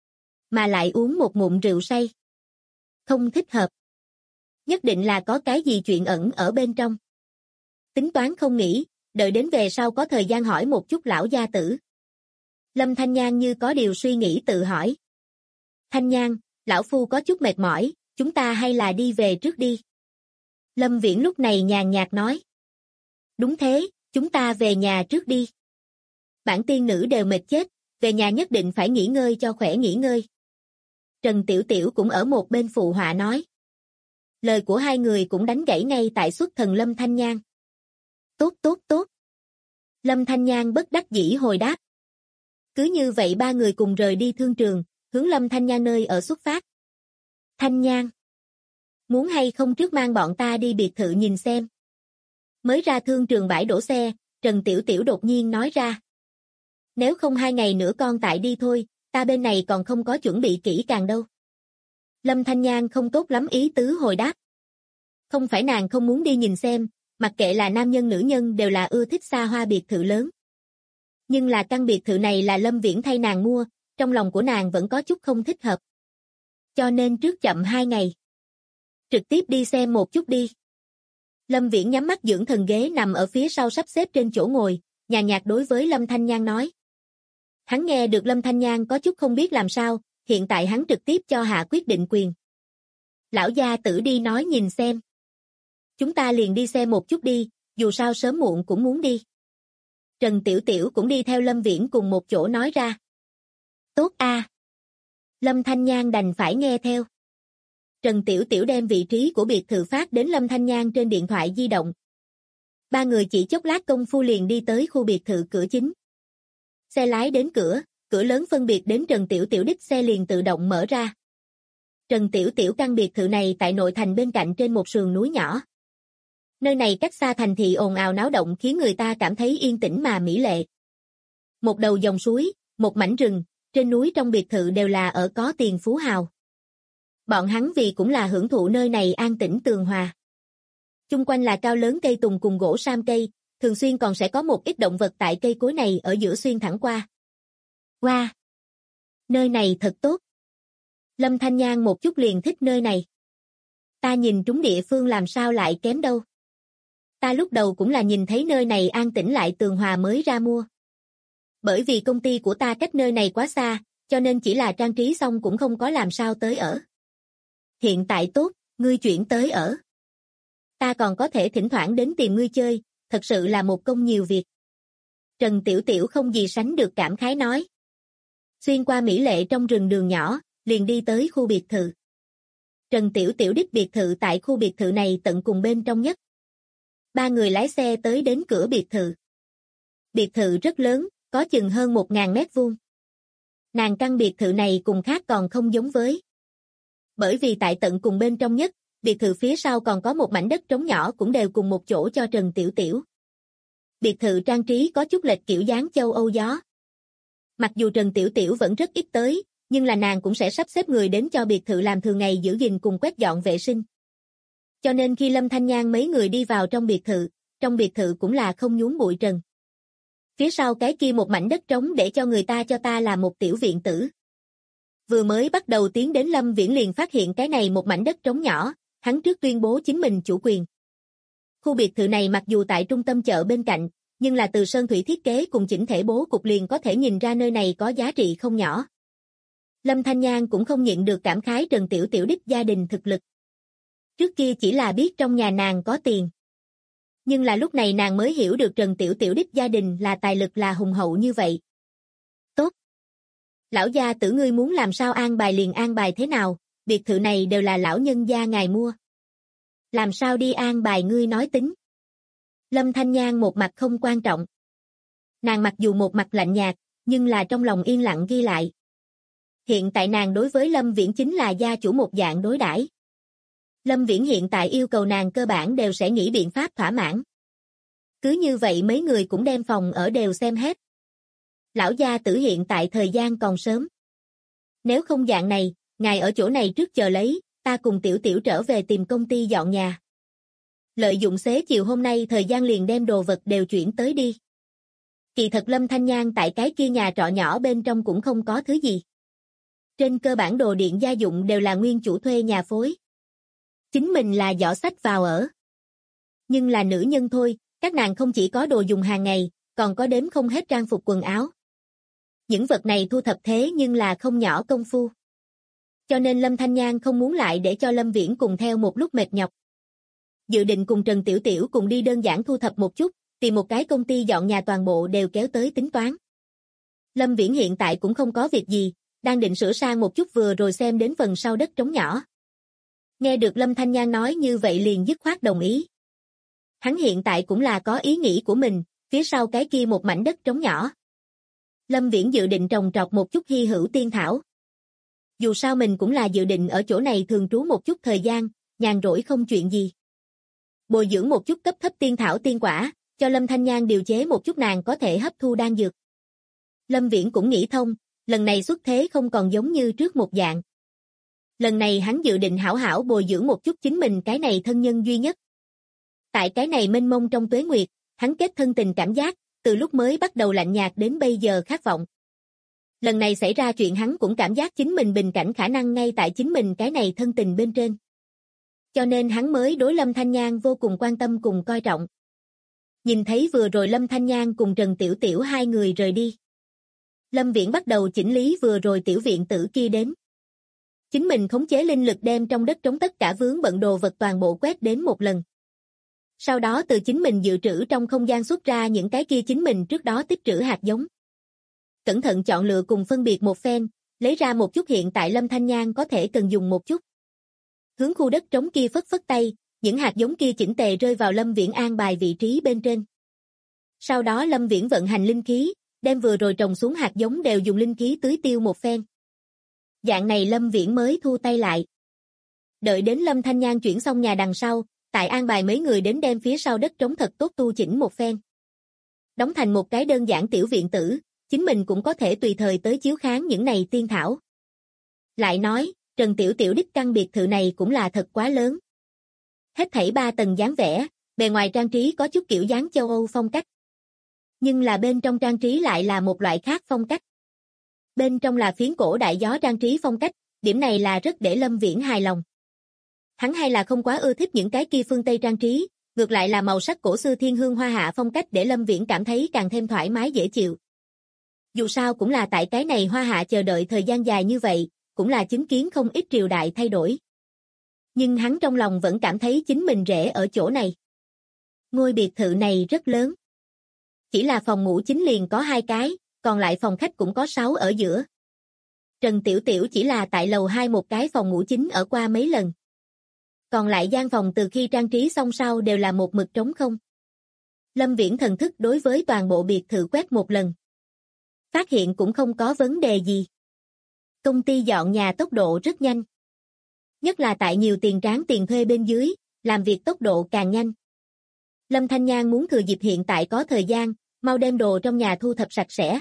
Mà lại uống một ngụm rượu say. Không thích hợp. Nhất định là có cái gì chuyện ẩn ở bên trong. Tính toán không nghĩ, đợi đến về sau có thời gian hỏi một chút lão gia tử. Lâm Thanh Nhan như có điều suy nghĩ tự hỏi. Thanh Nhan, lão phu có chút mệt mỏi, chúng ta hay là đi về trước đi. Lâm Viễn lúc này nhàn nhạt nói. Đúng thế, chúng ta về nhà trước đi. Bản tiên nữ đều mệt chết, về nhà nhất định phải nghỉ ngơi cho khỏe nghỉ ngơi. Trần Tiểu Tiểu cũng ở một bên phụ họa nói. Lời của hai người cũng đánh gãy ngay tại xuất thần Lâm Thanh Nhan. Tốt tốt tốt. Lâm Thanh Nhan bất đắc dĩ hồi đáp. Cứ như vậy ba người cùng rời đi thương trường, hướng Lâm Thanh Nhan nơi ở xuất phát. Thanh Nhan. Muốn hay không trước mang bọn ta đi biệt thự nhìn xem. Mới ra thương trường bãi đổ xe, Trần Tiểu Tiểu đột nhiên nói ra. Nếu không 2 ngày nữa con tại đi thôi, ta bên này còn không có chuẩn bị kỹ càng đâu. Lâm Thanh Nhan không tốt lắm ý tứ hồi đáp. Không phải nàng không muốn đi nhìn xem, mặc kệ là nam nhân nữ nhân đều là ưa thích xa hoa biệt thự lớn. Nhưng là căn biệt thự này là Lâm Viễn thay nàng mua, trong lòng của nàng vẫn có chút không thích hợp. Cho nên trước chậm 2 ngày. Trực tiếp đi xem một chút đi. Lâm Viễn nhắm mắt dưỡng thần ghế nằm ở phía sau sắp xếp trên chỗ ngồi, nhàn nhạt đối với Lâm Thanh Nhan nói. Hắn nghe được Lâm Thanh Nhan có chút không biết làm sao, hiện tại hắn trực tiếp cho hạ quyết định quyền. Lão gia tử đi nói nhìn xem. Chúng ta liền đi xem một chút đi, dù sao sớm muộn cũng muốn đi. Trần Tiểu Tiểu cũng đi theo Lâm Viễn cùng một chỗ nói ra. Tốt a. Lâm Thanh Nhan đành phải nghe theo. Trần Tiểu Tiểu đem vị trí của biệt thự phát đến Lâm Thanh Nhan trên điện thoại di động. Ba người chỉ chốc lát công phu liền đi tới khu biệt thự cửa chính. Xe lái đến cửa, cửa lớn phân biệt đến Trần Tiểu Tiểu đích xe liền tự động mở ra. Trần Tiểu Tiểu căn biệt thự này tại nội thành bên cạnh trên một sườn núi nhỏ. Nơi này cách xa thành thị ồn ào náo động khiến người ta cảm thấy yên tĩnh mà mỹ lệ. Một đầu dòng suối, một mảnh rừng, trên núi trong biệt thự đều là ở có tiền phú hào. Bọn hắn vì cũng là hưởng thụ nơi này an tĩnh tường hòa. Chung quanh là cao lớn cây tùng cùng gỗ sam cây, thường xuyên còn sẽ có một ít động vật tại cây cối này ở giữa xuyên thẳng qua. Wow! Nơi này thật tốt. Lâm Thanh Nhan một chút liền thích nơi này. Ta nhìn trúng địa phương làm sao lại kém đâu. Ta lúc đầu cũng là nhìn thấy nơi này an tĩnh lại tường hòa mới ra mua. Bởi vì công ty của ta cách nơi này quá xa, cho nên chỉ là trang trí xong cũng không có làm sao tới ở. Hiện tại tốt, ngươi chuyển tới ở. Ta còn có thể thỉnh thoảng đến tìm ngươi chơi, thật sự là một công nhiều việc. Trần Tiểu Tiểu không gì sánh được cảm khái nói. Xuyên qua mỹ lệ trong rừng đường nhỏ, liền đi tới khu biệt thự. Trần Tiểu Tiểu đích biệt thự tại khu biệt thự này tận cùng bên trong nhất. Ba người lái xe tới đến cửa biệt thự. Biệt thự rất lớn, có chừng hơn 1000 mét vuông. Nàng căn biệt thự này cùng khác còn không giống với. Bởi vì tại tận cùng bên trong nhất, biệt thự phía sau còn có một mảnh đất trống nhỏ cũng đều cùng một chỗ cho Trần Tiểu Tiểu. Biệt thự trang trí có chút lệch kiểu dáng châu Âu gió. Mặc dù Trần Tiểu Tiểu vẫn rất ít tới, nhưng là nàng cũng sẽ sắp xếp người đến cho biệt thự làm thường ngày giữ gìn cùng quét dọn vệ sinh. Cho nên khi Lâm Thanh Nhan mấy người đi vào trong biệt thự cũng là không nhốn bụi trần. Phía sau cái kia một mảnh đất trống để cho người ta cho ta là một tiểu viện tử. Vừa mới bắt đầu tiến đến Lâm Viễn liền phát hiện cái này một mảnh đất trống nhỏ, hắn trước tuyên bố chính mình chủ quyền. Khu biệt thự này mặc dù tại trung tâm chợ bên cạnh, nhưng là từ sơn thủy thiết kế cùng chỉnh thể bố cục liền có thể nhìn ra nơi này có giá trị không nhỏ. Lâm Thanh Nhan cũng không nhịn được cảm khái Trần Tiểu Tiểu đích gia đình thực lực. Trước kia chỉ là biết trong nhà nàng có tiền. Nhưng là lúc này nàng mới hiểu được Trần Tiểu Tiểu đích gia đình là tài lực là hùng hậu như vậy. Tốt. Lão gia tử ngươi muốn làm sao an bài liền an bài thế nào, biệt thự này đều là lão nhân gia ngài mua. Làm sao đi an bài ngươi nói tính. Lâm Thanh Nhan một mặt không quan trọng. Nàng mặc dù một mặt lạnh nhạt, nhưng là trong lòng yên lặng ghi lại. Hiện tại nàng đối với Lâm Viễn chính là gia chủ một dạng đối đãi. Lâm Viễn hiện tại yêu cầu nàng cơ bản đều sẽ nghĩ biện pháp thỏa mãn. Cứ như vậy mấy người cũng đem phòng ở đều xem hết. Lão gia tử hiện tại thời gian còn sớm. Nếu không dạng này, ngài ở chỗ này trước chờ lấy, ta cùng tiểu tiểu trở về tìm công ty dọn nhà. Lợi dụng xế chiều hôm nay thời gian liền đem đồ vật đều chuyển tới đi. Kỳ thật Lâm Thanh Nhan tại cái kia nhà trọ nhỏ bên trong cũng không có thứ gì. Trên cơ bản đồ điện gia dụng đều là nguyên chủ thuê nhà phối. Chính mình là giỏ xách vào ở. Nhưng là nữ nhân thôi, các nàng không chỉ có đồ dùng hàng ngày, còn có đếm không hết trang phục quần áo. Những vật này thu thập thế nhưng là không nhỏ công phu. Cho nên Lâm Thanh Nhan không muốn lại để cho Lâm Viễn cùng theo một lúc mệt nhọc. Dự định cùng Trần Tiểu Tiểu cùng đi đơn giản thu thập một chút, tìm một cái công ty dọn nhà toàn bộ đều kéo tới tính toán. Lâm Viễn hiện tại cũng không có việc gì, đang định sửa sang một chút vừa rồi xem đến phần sau đất trống nhỏ. Nghe được Lâm Thanh Nhan nói như vậy liền dứt khoát đồng ý. Hắn hiện tại cũng là có ý nghĩ của mình, phía sau cái kia một mảnh đất trống nhỏ. Lâm Viễn dự định trồng trọt một chút hy hữu tiên thảo. Dù sao mình cũng là dự định ở chỗ này thường trú một chút thời gian, nhàn rỗi không chuyện gì. Bồi dưỡng một chút cấp thấp tiên thảo tiên quả, cho Lâm Thanh Nhan điều chế một chút nàng có thể hấp thu đan dược. Lâm Viễn cũng nghĩ thông, lần này xuất thế không còn giống như trước một dạng. Lần này hắn dự định hảo hảo bồi dưỡng một chút chính mình cái này thân nhân duy nhất. Tại cái này mênh mông trong tuế nguyệt, hắn kết thân tình cảm giác, từ lúc mới bắt đầu lạnh nhạt đến bây giờ khát vọng. Lần này xảy ra chuyện hắn cũng cảm giác chính mình bình cảnh khả năng ngay tại chính mình cái này thân tình bên trên. Cho nên hắn mới đối Lâm Thanh Nhan vô cùng quan tâm cùng coi trọng. Nhìn thấy vừa rồi Lâm Thanh Nhan cùng Trần Tiểu Tiểu hai người rời đi. Lâm Viễn bắt đầu chỉnh lý vừa rồi tiểu viện tử kia đến. Chính mình khống chế linh lực đem trong đất trống tất cả vướng bận đồ vật toàn bộ quét đến một lần. Sau đó từ chính mình dự trữ trong không gian xuất ra những cái kia chính mình trước đó tích trữ hạt giống. Cẩn thận chọn lựa cùng phân biệt một phen, lấy ra một chút hiện tại Lâm Thanh Nhan có thể cần dùng một chút. Hướng khu đất trống kia phất phất tay, những hạt giống kia chỉnh tề rơi vào Lâm Viễn an bài vị trí bên trên. Sau đó Lâm Viễn vận hành linh khí, đem vừa rồi trồng xuống hạt giống đều dùng linh khí tưới tiêu một phen. Dạng này Lâm Viễn mới thu tay lại. Đợi đến Lâm Thanh Nhan chuyển xong nhà đằng sau, tại an bài mấy người đến đem phía sau đất trống thật tốt tu chỉnh một phen. Đóng thành một cái đơn giản tiểu viện tử, chính mình cũng có thể tùy thời tới chiếu kháng những này tiên thảo. Lại nói, Trần Tiểu Tiểu đích căn biệt thự này cũng là thật quá lớn. Hết thảy 3 tầng dáng vẻ, bề ngoài trang trí có chút kiểu dáng châu Âu phong cách. Nhưng là bên trong trang trí lại là một loại khác phong cách. Bên trong là phiến cổ đại gió trang trí phong cách, điểm này là rất để Lâm Viễn hài lòng. Hắn hay là không quá ưa thích những cái kia phương Tây trang trí, ngược lại là màu sắc cổ xưa thiên hương hoa hạ phong cách để Lâm Viễn cảm thấy càng thêm thoải mái dễ chịu. Dù sao cũng là tại cái này hoa hạ chờ đợi thời gian dài như vậy, cũng là chứng kiến không ít triều đại thay đổi. Nhưng hắn trong lòng vẫn cảm thấy chính mình rẻ ở chỗ này. Ngôi biệt thự này rất lớn. Chỉ là phòng ngủ chính liền có 2 cái, còn lại phòng khách cũng có 6 ở giữa. Trần Tiểu Tiểu chỉ là tại lầu 2 một cái phòng ngủ chính ở qua mấy lần. Còn lại gian phòng từ khi trang trí xong sau đều là một mực trống không. Lâm Viễn thần thức đối với toàn bộ biệt thự quét một lần. Phát hiện cũng không có vấn đề gì. Công ty dọn nhà tốc độ rất nhanh. Nhất là tại nhiều tiền tráng tiền thuê bên dưới, làm việc tốc độ càng nhanh. Lâm Thanh Nhan muốn thừa dịp hiện tại có thời gian, mau đem đồ trong nhà thu thập sạch sẽ.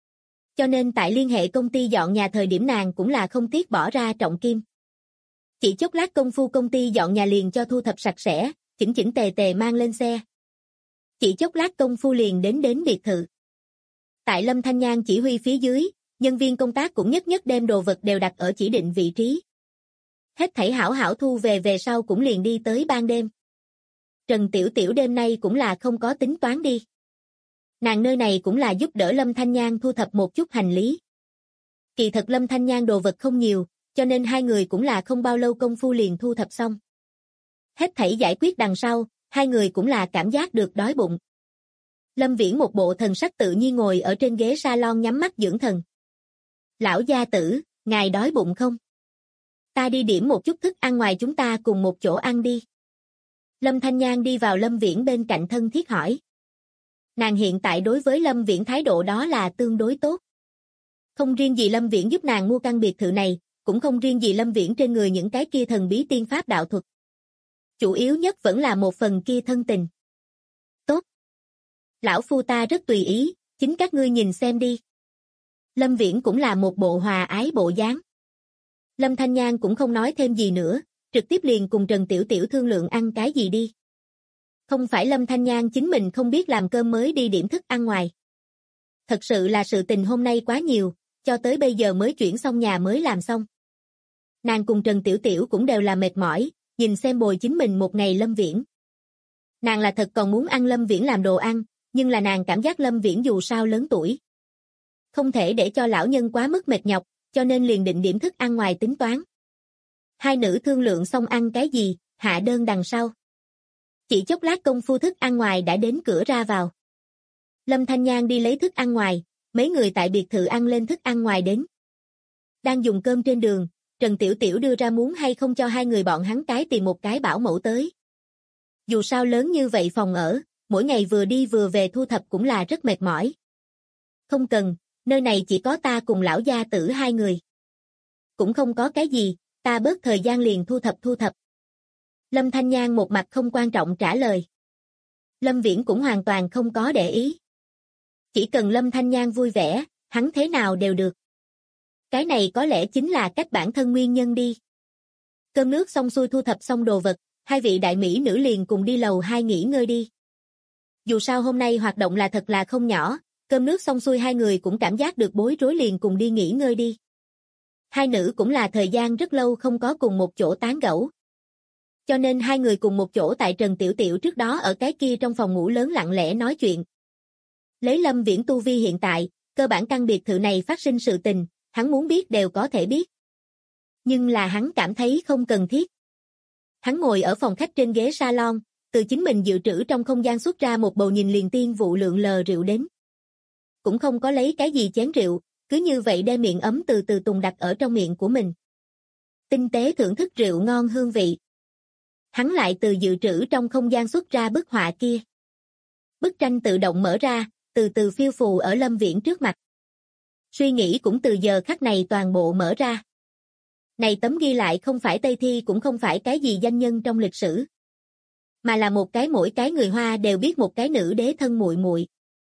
Cho nên tại liên hệ công ty dọn nhà thời điểm nàng cũng là không tiếc bỏ ra trọng kim. Chỉ chốc lát công phu công ty dọn nhà liền cho thu thập sạch sẽ, chỉnh chỉnh tề tề mang lên xe. Chỉ chốc lát công phu liền đến biệt thự. Tại Lâm Thanh Nhan chỉ huy phía dưới, nhân viên công tác cũng nhất nhất đem đồ vật đều đặt ở chỉ định vị trí. Hết thảy hảo hảo thu về sau cũng liền đi tới ban đêm. Trần Tiểu Tiểu đêm nay cũng là không có tính toán đi. Nàng nơi này cũng là giúp đỡ Lâm Thanh Nhan thu thập một chút hành lý. Kỳ thật Lâm Thanh Nhan đồ vật không nhiều, cho nên hai người cũng là không bao lâu công phu liền thu thập xong. Hết thảy giải quyết đằng sau, hai người cũng là cảm giác được đói bụng. Lâm Viễn một bộ thần sắc tự nhiên ngồi ở trên ghế salon nhắm mắt dưỡng thần. Lão gia tử, ngài đói bụng không? Ta đi điểm một chút thức ăn ngoài chúng ta cùng một chỗ ăn đi. Lâm Thanh Nhan đi vào Lâm Viễn bên cạnh thân thiết hỏi. Nàng hiện tại đối với Lâm Viễn thái độ đó là tương đối tốt. Không riêng gì Lâm Viễn giúp nàng mua căn biệt thự này, cũng không riêng gì Lâm Viễn trên người những cái kia thần bí tiên pháp đạo thuật. chủ yếu nhất vẫn là một phần kia thân tình. Tốt. Lão phu ta rất tùy ý, chính các ngươi nhìn xem đi. Lâm Viễn cũng là một bộ hòa ái bộ dáng. Lâm Thanh Nhan cũng không nói thêm gì nữa, trực tiếp liền cùng Trần Tiểu Tiểu thương lượng ăn cái gì đi. Không phải Lâm Thanh Nhan chính mình không biết làm cơm mới đi điểm thức ăn ngoài. Thật sự là sự tình hôm nay quá nhiều, cho tới bây giờ mới chuyển xong nhà mới làm xong. Nàng cùng Trần Tiểu Tiểu cũng đều là mệt mỏi, nhìn xem bồi chính mình một ngày Lâm Viễn. Nàng là thật còn muốn ăn Lâm Viễn làm đồ ăn, nhưng là nàng cảm giác Lâm Viễn dù sao lớn tuổi. Không thể để cho lão nhân quá mức mệt nhọc, cho nên liền định điểm thức ăn ngoài tính toán. Hai nữ thương lượng xong ăn cái gì, hạ đơn đằng sau. Chỉ chốc lát công phu thức ăn ngoài đã đến cửa ra vào. Lâm Thanh Nhan đi lấy thức ăn ngoài, mấy người tại biệt thự ăn lên thức ăn ngoài đến. Đang dùng cơm trên đường, Trần Tiểu Tiểu đưa ra muốn hay không cho hai người bọn hắn cái tìm một cái bảo mẫu tới. Dù sao lớn như vậy phòng ở, mỗi ngày vừa đi vừa về thu thập cũng là rất mệt mỏi. Không cần, nơi này chỉ có ta cùng lão gia tử hai người. Cũng không có cái gì, ta bớt thời gian liền thu thập. Lâm Thanh Nhan một mặt không quan trọng trả lời. Lâm Viễn cũng hoàn toàn không có để ý. Chỉ cần Lâm Thanh Nhan vui vẻ, hắn thế nào đều được. Cái này có lẽ chính là cách bản thân nguyên nhân đi. Cơm nước xong xuôi thu thập xong đồ vật, hai vị đại mỹ nữ liền cùng đi lầu 2 nghỉ ngơi đi. Dù sao hôm nay hoạt động là thật là không nhỏ, cơm nước xong xuôi hai người cũng cảm giác được bối rối liền cùng đi nghỉ ngơi đi. Hai nữ cũng là thời gian rất lâu không có cùng một chỗ tán gẫu. Cho nên hai người cùng một chỗ tại Trần Tiểu Tiểu trước đó ở cái kia trong phòng ngủ lớn lặng lẽ nói chuyện. Lấy Lâm Viễn tu vi hiện tại, cơ bản căn biệt thự này phát sinh sự tình, hắn muốn biết đều có thể biết. Nhưng là hắn cảm thấy không cần thiết. Hắn ngồi ở phòng khách trên ghế salon, từ chính mình dự trữ trong không gian xuất ra một bầu nhìn liền tiên vụ lượng lờ rượu đến. Cũng không có lấy cái gì chén rượu, cứ như vậy đem miệng ấm từ từ tùng đặt ở trong miệng của mình. Tinh tế thưởng thức rượu ngon hương vị. Hắn lại từ dự trữ trong không gian xuất ra bức họa kia. Bức tranh tự động mở ra, từ từ phiêu phù ở Lâm Viễn trước mặt. Suy nghĩ cũng từ giờ khắc này toàn bộ mở ra. Này tấm ghi lại không phải Tây Thi cũng không phải cái gì danh nhân trong lịch sử, mà là một cái mỗi cái người Hoa đều biết một cái nữ đế thân muội muội.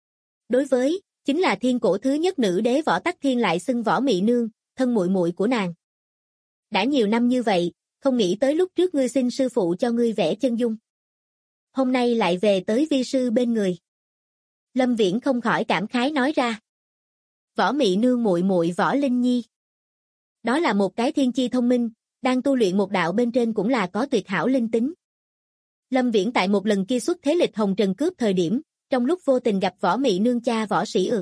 Đối với, chính là thiên cổ thứ nhất nữ đế Võ Tắc Thiên lại xưng Võ Mị Nương, thân muội muội của nàng. Đã nhiều năm như vậy, không nghĩ tới lúc trước ngươi xin sư phụ cho ngươi vẽ chân dung. Hôm nay lại về tới vi sư bên người. Lâm Viễn không khỏi cảm khái nói ra. Võ Mị Nương muội muội Võ Linh Nhi. Đó là một cái thiên chi thông minh, đang tu luyện một đạo bên trên cũng là có tuyệt hảo linh tính. Lâm Viễn tại một lần kia xuất thế lịch hồng trần cướp thời điểm, trong lúc vô tình gặp Võ Mị Nương cha Võ Sĩ Ược.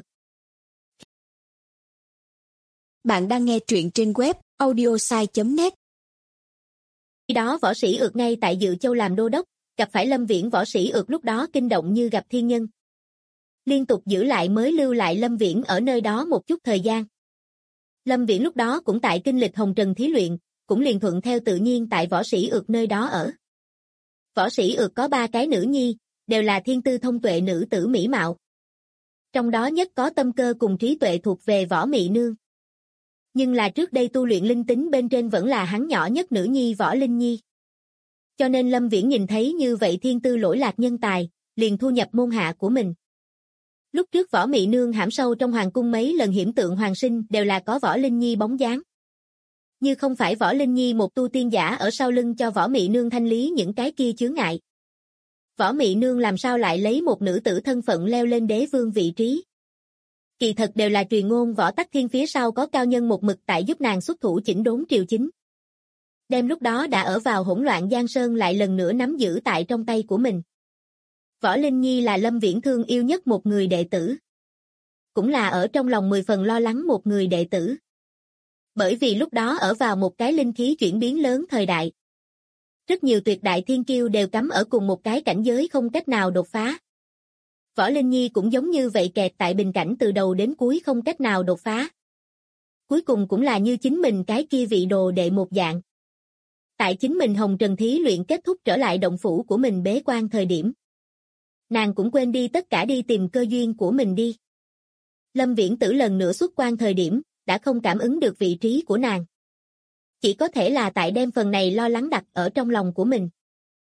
Bạn đang nghe truyện trên web audiosai.net. Khi đó Võ Sĩ Ược ngay tại Dự Châu làm đô đốc, gặp phải Lâm Viễn. Võ Sĩ Ược lúc đó kinh động như gặp thiên nhân. Liên tục giữ lại mới lưu lại Lâm Viễn ở nơi đó một chút thời gian. Lâm Viễn lúc đó cũng tại kinh lịch hồng trần thí luyện, cũng liền thuận theo tự nhiên tại Võ Sĩ Ược nơi đó ở. Võ Sĩ Ược có 3 cái nữ nhi, đều là thiên tư thông tuệ nữ tử mỹ mạo. Trong đó nhất có tâm cơ cùng trí tuệ thuộc về Võ Mị Nương. Nhưng là trước đây tu luyện linh tính bên trên vẫn là hắn nhỏ nhất nữ nhi Võ Linh Nhi. Cho nên Lâm Viễn nhìn thấy như vậy thiên tư lỗi lạc nhân tài, liền thu nhập môn hạ của mình. Lúc trước Võ Mị Nương hãm sâu trong hoàng cung mấy lần hiểm tượng hoàng sinh đều là có Võ Linh Nhi bóng dáng. Như không phải Võ Linh Nhi một tu tiên giả ở sau lưng cho Võ Mị Nương thanh lý những cái kia chướng ngại. Võ Mị Nương làm sao lại lấy một nữ tử thân phận leo lên đế vương vị trí. Kỳ thật đều là truyền ngôn Võ Tắc Thiên phía sau có cao nhân một mực tại giúp nàng xuất thủ chỉnh đốn triều chính. Đem lúc đó đã ở vào hỗn loạn Giang Sơn lại lần nữa nắm giữ tại trong tay của mình. Võ Linh Nhi là Lâm Viễn thương yêu nhất một người đệ tử. Cũng là ở trong lòng 10 phần lo lắng một người đệ tử. Bởi vì lúc đó ở vào một cái linh khí chuyển biến lớn thời đại. Rất nhiều tuyệt đại thiên kiêu đều cắm ở cùng một cái cảnh giới không cách nào đột phá. Võ Linh Nhi cũng giống như vậy kẹt tại bình cảnh từ đầu đến cuối không cách nào đột phá. Cuối cùng cũng là như chính mình cái kia vị đồ đệ một dạng. Tại chính mình hồng trần thí luyện kết thúc trở lại động phủ của mình bế quan thời điểm. Nàng cũng quên đi tất cả đi tìm cơ duyên của mình đi. Lâm Viễn Tử lần nữa xuất quan thời điểm, đã không cảm ứng được vị trí của nàng. Chỉ có thể là tại đem phần này lo lắng đặt ở trong lòng của mình.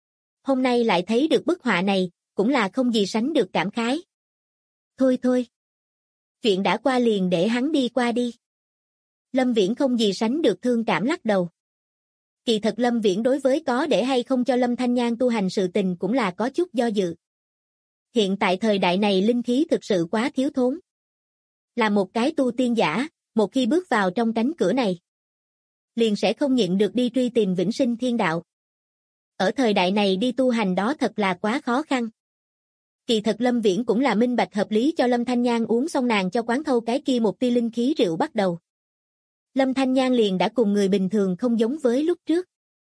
Hôm nay lại thấy được bức họa này, cũng là không gì sánh được cảm khái. Thôi thôi. Chuyện đã qua liền để hắn đi qua đi. Lâm Viễn không gì sánh được thương cảm lắc đầu. Kỳ thật Lâm Viễn đối với có để hay không cho Lâm Thanh Nhan tu hành sự tình cũng là có chút do dự. Hiện tại thời đại này linh khí thực sự quá thiếu thốn. Là một cái tu tiên giả, một khi bước vào trong cánh cửa này, liền sẽ không nhịn được đi truy tìm vĩnh sinh thiên đạo. Ở thời đại này đi tu hành đó thật là quá khó khăn. Kỳ thật Lâm Viễn cũng là minh bạch hợp lý cho Lâm Thanh Nhan uống xong nàng cho quán thâu cái kia một tia linh khí rượu bắt đầu. Lâm Thanh Nhan liền đã cùng người bình thường không giống với lúc trước.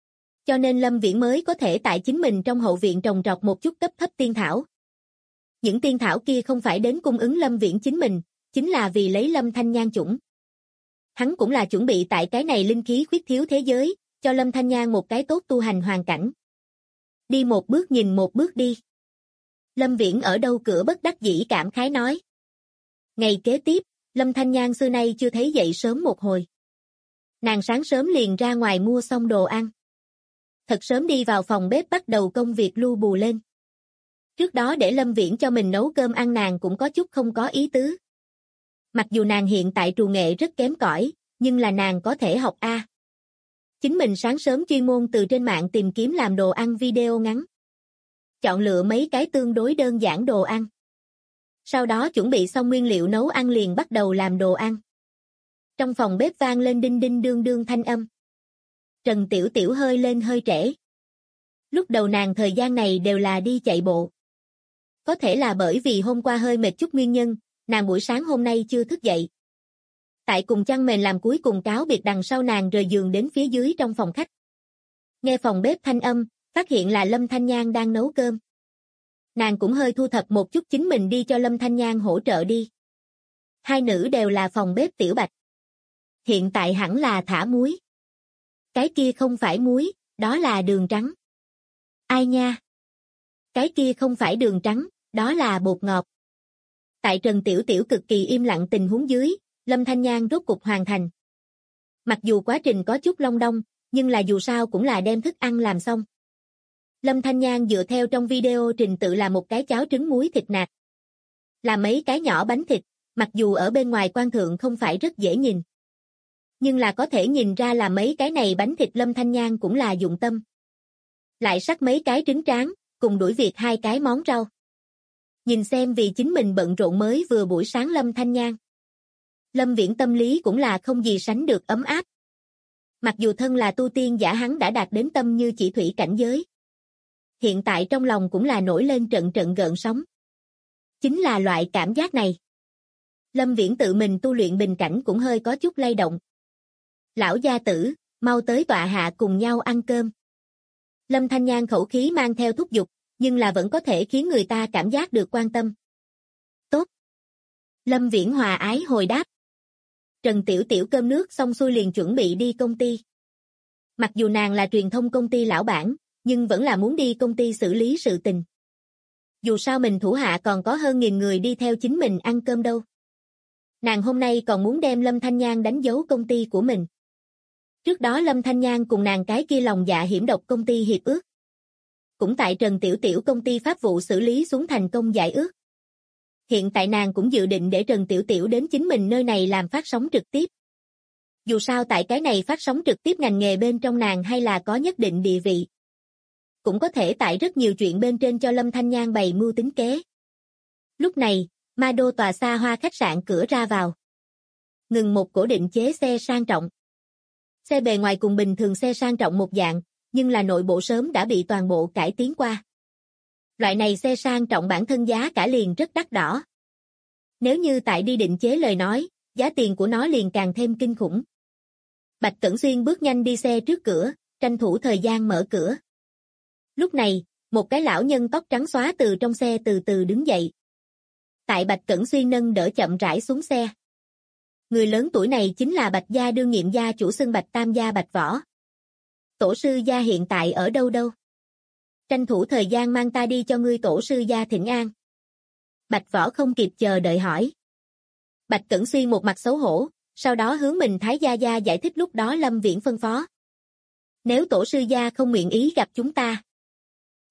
Cho nên Lâm Viễn mới có thể tại chính mình trong hậu viện trồng trọt một chút cấp thấp tiên thảo. Những tiên thảo kia không phải đến cung ứng Lâm Viễn chính mình, chính là vì lấy Lâm Thanh Nhan chủng. Hắn cũng là chuẩn bị tại cái này linh khí khuyết thiếu thế giới, cho Lâm Thanh Nhan một cái tốt tu hành hoàn cảnh. Đi một bước nhìn một bước đi. Lâm Viễn ở đâu cửa bất đắc dĩ cảm khái nói. Ngày kế tiếp, Lâm Thanh Nhan xưa nay chưa thấy dậy sớm một hồi. Nàng sáng sớm liền ra ngoài mua xong đồ ăn. Thật sớm đi vào phòng bếp bắt đầu công việc lu bù lên. Trước đó để Lâm Viễn cho mình nấu cơm ăn nàng cũng có chút không có ý tứ. Mặc dù nàng hiện tại trù nghệ rất kém cỏi, nhưng là nàng có thể học A. Chính mình sáng sớm chuyên môn từ trên mạng tìm kiếm làm đồ ăn video ngắn. Chọn lựa mấy cái tương đối đơn giản đồ ăn. Sau đó chuẩn bị xong nguyên liệu nấu ăn liền bắt đầu làm đồ ăn. Trong phòng bếp vang lên đinh đinh đương đương thanh âm. Trần Tiểu Tiểu hơi lên hơi trễ. Lúc đầu nàng thời gian này đều là đi chạy bộ. Có thể là bởi vì hôm qua hơi mệt chút nguyên nhân, nàng buổi sáng hôm nay chưa thức dậy. Tại cùng chăn mền làm cuối cùng cáo biệt đằng sau nàng rời giường đến phía dưới trong phòng khách. Nghe phòng bếp thanh âm, phát hiện là Lâm Thanh Nhan đang nấu cơm. Nàng cũng hơi thu thập một chút chính mình đi cho Lâm Thanh Nhan hỗ trợ đi. Hai nữ đều là phòng bếp tiểu bạch. Hiện tại hẳn là thả muối. Cái kia không phải muối, đó là đường trắng. Ai nha? Cái kia không phải đường trắng, đó là bột ngọt. Tại Trần Tiểu Tiểu cực kỳ im lặng tình huống dưới, Lâm Thanh Nhan rốt cục hoàn thành. Mặc dù quá trình có chút long đong, nhưng là dù sao cũng là đem thức ăn làm xong. Lâm Thanh Nhan dựa theo trong video trình tự làm một cái cháo trứng muối thịt nạc. Làm mấy cái nhỏ bánh thịt, mặc dù ở bên ngoài quan thượng không phải rất dễ nhìn. Nhưng là có thể nhìn ra là mấy cái này bánh thịt Lâm Thanh Nhan cũng là dụng tâm. Lại sắc mấy cái trứng tráng, cùng đuổi việc hai cái món rau. Nhìn xem vì chính mình bận rộn mới vừa buổi sáng Lâm Thanh Nhan. Lâm Viễn tâm lý cũng là không gì sánh được ấm áp. Mặc dù thân là tu tiên giả hắn đã đạt đến tâm như chỉ thủy cảnh giới. Hiện tại trong lòng cũng là nổi lên trận trận gợn sóng. Chính là loại cảm giác này. Lâm Viễn tự mình tu luyện bình cảnh cũng hơi có chút lay động. Lão gia tử, mau tới tọa hạ cùng nhau ăn cơm. Lâm Thanh Nhan khẩu khí mang theo thúc giục, nhưng là vẫn có thể khiến người ta cảm giác được quan tâm. Tốt. Lâm Viễn hòa ái hồi đáp. Trần Tiểu Tiểu cơm nước xong xuôi liền chuẩn bị đi công ty. Mặc dù nàng là truyền thông công ty lão bản, nhưng vẫn là muốn đi công ty xử lý sự tình. Dù sao mình thủ hạ còn có hơn 1000 người đi theo chính mình ăn cơm đâu. Nàng hôm nay còn muốn đem Lâm Thanh Nhan đánh dấu công ty của mình. Trước đó Lâm Thanh Nhan cùng nàng cái kia lòng dạ hiểm độc công ty hiệp ước. Cũng tại Trần Tiểu Tiểu công ty pháp vụ xử lý xuống thành công giải ước. Hiện tại nàng cũng dự định để Trần Tiểu Tiểu đến chính mình nơi này làm phát sóng trực tiếp. Dù sao tại cái này phát sóng trực tiếp ngành nghề bên trong nàng hay là có nhất định địa vị. Cũng có thể tại rất nhiều chuyện bên trên cho Lâm Thanh Nhan bày mưu tính kế. Lúc này, Ma Đô tòa xa hoa khách sạn cửa ra vào. Ngừng một cổ định chế xe sang trọng. Xe bề ngoài cùng bình thường xe sang trọng một dạng, nhưng là nội bộ sớm đã bị toàn bộ cải tiến qua. Loại này xe sang trọng bản thân giá cả liền rất đắt đỏ. Nếu như tại đi định chế lời nói, giá tiền của nó liền càng thêm kinh khủng. Bạch Cẩn Xuyên bước nhanh đi xe trước cửa, tranh thủ thời gian mở cửa. Lúc này, một cái lão nhân tóc trắng xóa từ trong xe từ từ đứng dậy. Tại Bạch Cẩn Xuyên nâng đỡ chậm rãi xuống xe. Người lớn tuổi này chính là Bạch gia đương nhiệm gia chủ xưng Bạch Tam gia Bạch Võ. Tổ sư gia hiện tại ở đâu đâu? Tranh thủ thời gian mang ta đi cho ngươi tổ sư gia thỉnh an. Bạch Võ không kịp chờ đợi hỏi. Bạch Cẩn Xuyên một mặt xấu hổ, sau đó hướng mình Thái gia gia giải thích lúc đó Lâm Viễn phân phó. Nếu tổ sư gia không nguyện ý gặp chúng ta,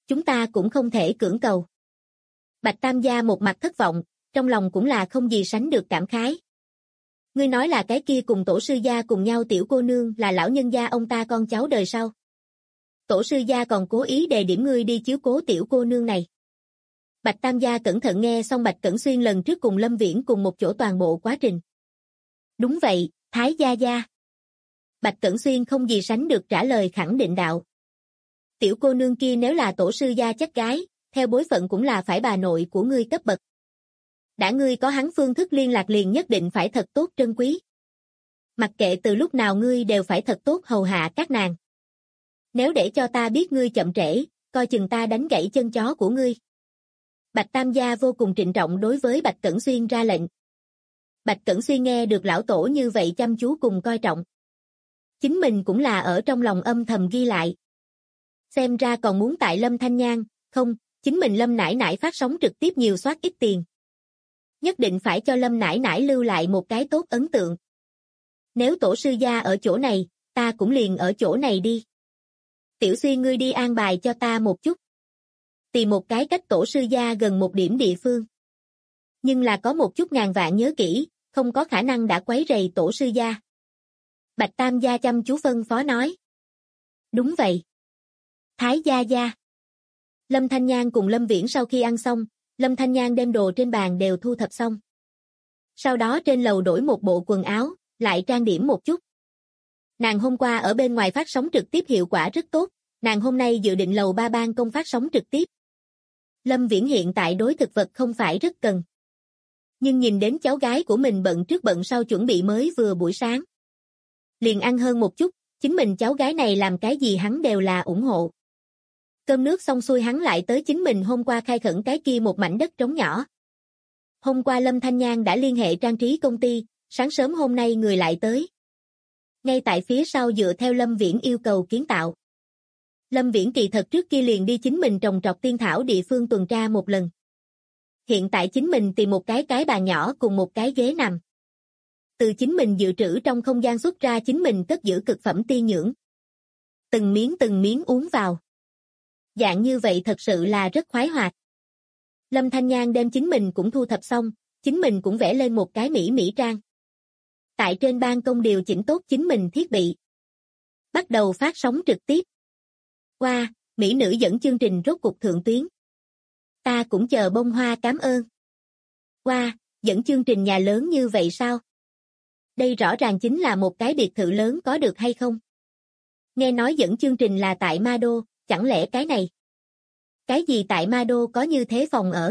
Chúng ta cũng không thể cưỡng cầu. Bạch Tam gia một mặt thất vọng, trong lòng cũng là không gì sánh được cảm khái. Ngươi nói là cái kia cùng tổ sư gia cùng nhau tiểu cô nương là lão nhân gia ông ta con cháu đời sau. Tổ sư gia còn cố ý đề điểm ngươi đi chiếu cố tiểu cô nương này. Bạch Tam gia cẩn thận nghe xong Bạch Cẩn Xuyên lần trước cùng Lâm Viễn cùng một chỗ toàn bộ quá trình. Đúng vậy, Thái gia gia. Bạch Cẩn Xuyên không gì sánh được trả lời khẳng định đạo. Tiểu cô nương kia nếu là tổ sư gia chắc gái, theo bối phận cũng là phải bà nội của ngươi cấp bậc. Đã ngươi có hắn phương thức liên lạc liền nhất định phải thật tốt trân quý. Mặc kệ từ lúc nào ngươi đều phải thật tốt hầu hạ các nàng. Nếu để cho ta biết ngươi chậm trễ, coi chừng ta đánh gãy chân chó của ngươi. Bạch Tam gia vô cùng trịnh trọng đối với Bạch Cẩn Xuyên ra lệnh. Bạch Cẩn Xuyên nghe được lão tổ như vậy chăm chú cùng coi trọng. Chính mình cũng là ở trong lòng âm thầm ghi lại. Xem ra còn muốn tại Lâm Thanh Nhan, không, chính mình Lâm nãi nãi phát sóng trực tiếp nhiều soát ít tiền. Nhất định phải cho Lâm nãi nãi lưu lại một cái tốt ấn tượng. Nếu tổ sư gia ở chỗ này, ta cũng liền ở chỗ này đi. Tiểu Xuyên ngươi đi an bài cho ta một chút. Tìm một cái cách tổ sư gia gần một điểm địa phương. Nhưng là có một chút ngàn vạn nhớ kỹ, không có khả năng đã quấy rầy tổ sư gia. Bạch Tam gia chăm chú phân phó nói. Đúng vậy. Thái gia gia. Lâm Thanh Nhan cùng Lâm Viễn sau khi ăn xong, Lâm Thanh Nhan đem đồ trên bàn đều thu thập xong. Sau đó trên lầu đổi một bộ quần áo, lại trang điểm một chút. Nàng hôm qua ở bên ngoài phát sóng trực tiếp hiệu quả rất tốt, nàng hôm nay dự định lầu 3 ban công phát sóng trực tiếp. Lâm Viễn hiện tại đối thực vật không phải rất cần. Nhưng nhìn đến cháu gái của mình bận trước bận sau chuẩn bị mới vừa buổi sáng. Liền ăn hơn một chút, chính mình cháu gái này làm cái gì hắn đều là ủng hộ. Cơm nước xong xuôi hắn lại tới chính mình hôm qua khai khẩn cái kia một mảnh đất trống nhỏ. Hôm qua Lâm Thanh Nhan đã liên hệ trang trí công ty, sáng sớm hôm nay người lại tới. Ngay tại phía sau dựa theo Lâm Viễn yêu cầu kiến tạo. Lâm Viễn kỳ thật trước kia liền đi chính mình trồng trọt tiên thảo địa phương tuần tra một lần. Hiện tại chính mình tìm một cái bàn nhỏ cùng một cái ghế nằm. Từ chính mình dự trữ trong không gian xuất ra chính mình cất giữ cực phẩm tiên nhưỡng. Từng miếng uống vào. Dạng như vậy thật sự là rất khoái hoạt. Lâm Thanh Nhan đem chính mình cũng thu thập xong, chính mình cũng vẽ lên một cái mỹ trang. Tại trên ban công điều chỉnh tốt chính mình thiết bị. Bắt đầu phát sóng trực tiếp. Wow, mỹ nữ dẫn chương trình rốt cục thượng tuyến. Ta cũng chờ bông hoa cảm ơn. Wow, dẫn chương trình nhà lớn như vậy sao? Đây rõ ràng chính là một cái biệt thự lớn có được hay không? Nghe nói dẫn chương trình là tại Ma Đô, chẳng lẽ cái này? Cái gì tại Ma Đô có như thế phòng ở?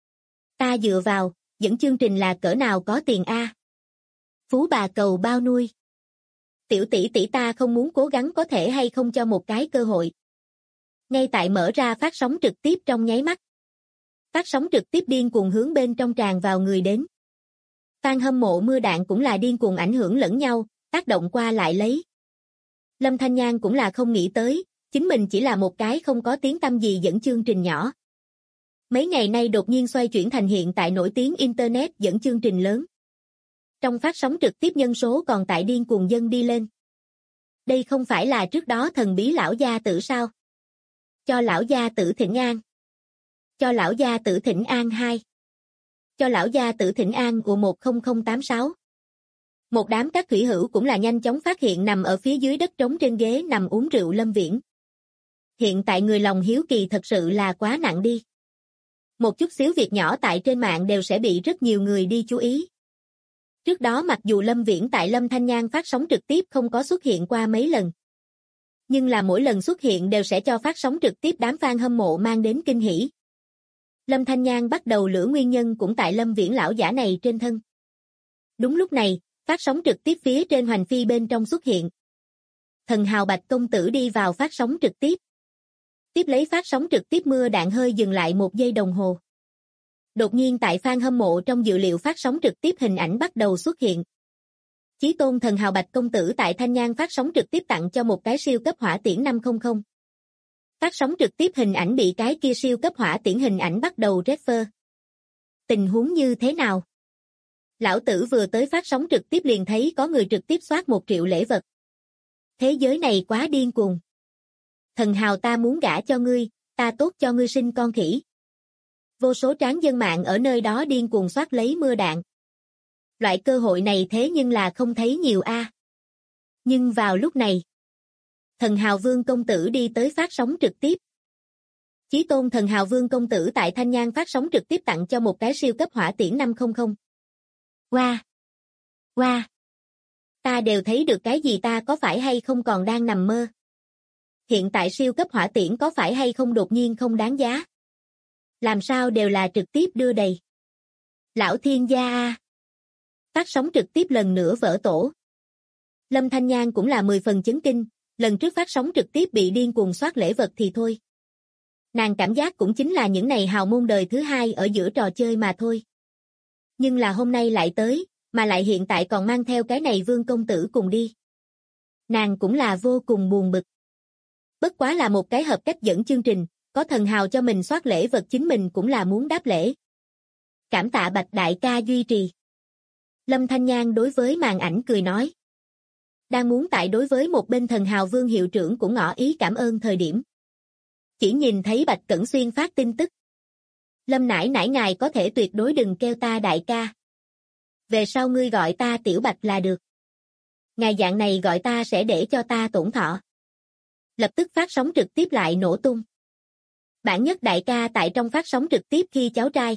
Ta dựa vào, dẫn chương trình là cỡ nào có tiền a? Phú bà cầu bao nuôi. Tiểu tỷ tỷ ta không muốn cố gắng có thể hay không cho một cái cơ hội. Ngay tại mở ra phát sóng trực tiếp trong nháy mắt. Phát sóng trực tiếp điên cuồng hướng bên trong tràn vào người đến. Fan hâm mộ mưa đạn cũng là điên cuồng ảnh hưởng lẫn nhau, tác động qua lại lấy. Lâm Thanh Nhan cũng là không nghĩ tới, chính mình chỉ là một cái không có tiếng tăm gì dẫn chương trình nhỏ. Mấy ngày nay đột nhiên xoay chuyển thành hiện tại nổi tiếng Internet dẫn chương trình lớn. Trong phát sóng trực tiếp nhân số còn tại điên cuồng dân đi lên. Đây không phải là trước đó thần bí lão gia tử sao? Cho lão gia tử thỉnh an. Cho lão gia tử thỉnh an 2. Cho lão gia tử thỉnh an của 10086. Một đám các thủy hữu cũng là nhanh chóng phát hiện nằm ở phía dưới đất trống trên ghế nằm uống rượu Lâm Viễn. Hiện tại người lòng hiếu kỳ thật sự là quá nặng đi. Một chút xíu việc nhỏ tại trên mạng đều sẽ bị rất nhiều người đi chú ý. Trước đó mặc dù Lâm Viễn tại Lâm Thanh Nhan phát sóng trực tiếp không có xuất hiện qua mấy lần. Nhưng là mỗi lần xuất hiện đều sẽ cho phát sóng trực tiếp đám fan hâm mộ mang đến kinh hỉ. Lâm Thanh Nhan bắt đầu lửa nguyên nhân cũng tại Lâm Viễn lão giả này trên thân. Đúng lúc này, phát sóng trực tiếp phía trên hoành phi bên trong xuất hiện. Thần hào Bạch công tử đi vào phát sóng trực tiếp. Tiếp lấy phát sóng trực tiếp mưa đạn hơi dừng lại 1 giây đồng hồ. Đột nhiên tại fan hâm mộ trong dữ liệu phát sóng trực tiếp hình ảnh bắt đầu xuất hiện. Chí tôn thần hào Bạch công tử tại Thanh Nhan phát sóng trực tiếp tặng cho một cái siêu cấp hỏa tiễn 500. Phát sóng trực tiếp hình ảnh bị cái kia siêu cấp hỏa tiễn hình ảnh bắt đầu refer. Tình huống như thế nào? Lão tử vừa tới phát sóng trực tiếp liền thấy có người trực tiếp soát 1 triệu lễ vật. Thế giới này quá điên cuồng. Thần hào ta muốn gả cho ngươi, ta tốt cho ngươi sinh con khỉ. Vô số tráng dân mạng ở nơi đó điên cuồng soát lấy mưa đạn. Loại cơ hội này thế nhưng là không thấy nhiều a. Nhưng vào lúc này, Thần Hào Vương công tử đi tới phát sóng trực tiếp. Chí tôn Thần Hào Vương công tử tại Thanh Nhang phát sóng trực tiếp tặng cho một cái siêu cấp hỏa tiễn 500. Wow! Wow! Ta đều thấy được cái gì, ta có phải hay không còn đang nằm mơ? Hiện tại siêu cấp hỏa tiễn có phải hay không đột nhiên không đáng giá? Làm sao đều là trực tiếp đưa đầy. Lão thiên gia a. Phát sóng trực tiếp lần nữa vỡ tổ. Lâm Thanh Nhan cũng là 10 phần chấn kinh, lần trước phát sóng trực tiếp bị điên cuồng soát lễ vật thì thôi. Nàng cảm giác cũng chính là những này hào môn đời thứ hai ở giữa trò chơi mà thôi. Nhưng là hôm nay lại tới, mà lại hiện tại còn mang theo cái này Vương công tử cùng đi. Nàng cũng là vô cùng buồn bực. Bất quá là một cái hợp cách dẫn chương trình, có Thần Hào cho mình soát lễ vật chính mình cũng là muốn đáp lễ. Cảm tạ Bạch đại ca duy trì. Lâm Thanh Nhan đối với màn ảnh cười nói. Đang muốn tại đối với một bên Thần Hào Vương hiệu trưởng cũng ngỏ ý cảm ơn thời điểm. Chỉ nhìn thấy Bạch Cẩn Xuyên phát tin tức. Lâm nãi nãi ngài có thể tuyệt đối đừng kêu ta đại ca. Về sau ngươi gọi ta Tiểu Bạch là được. Ngài dạng này gọi ta sẽ để cho ta tổn thọ. Lập tức phát sóng trực tiếp lại nổ tung. Bản nhất đại ca tại trong phát sóng trực tiếp khi cháu trai.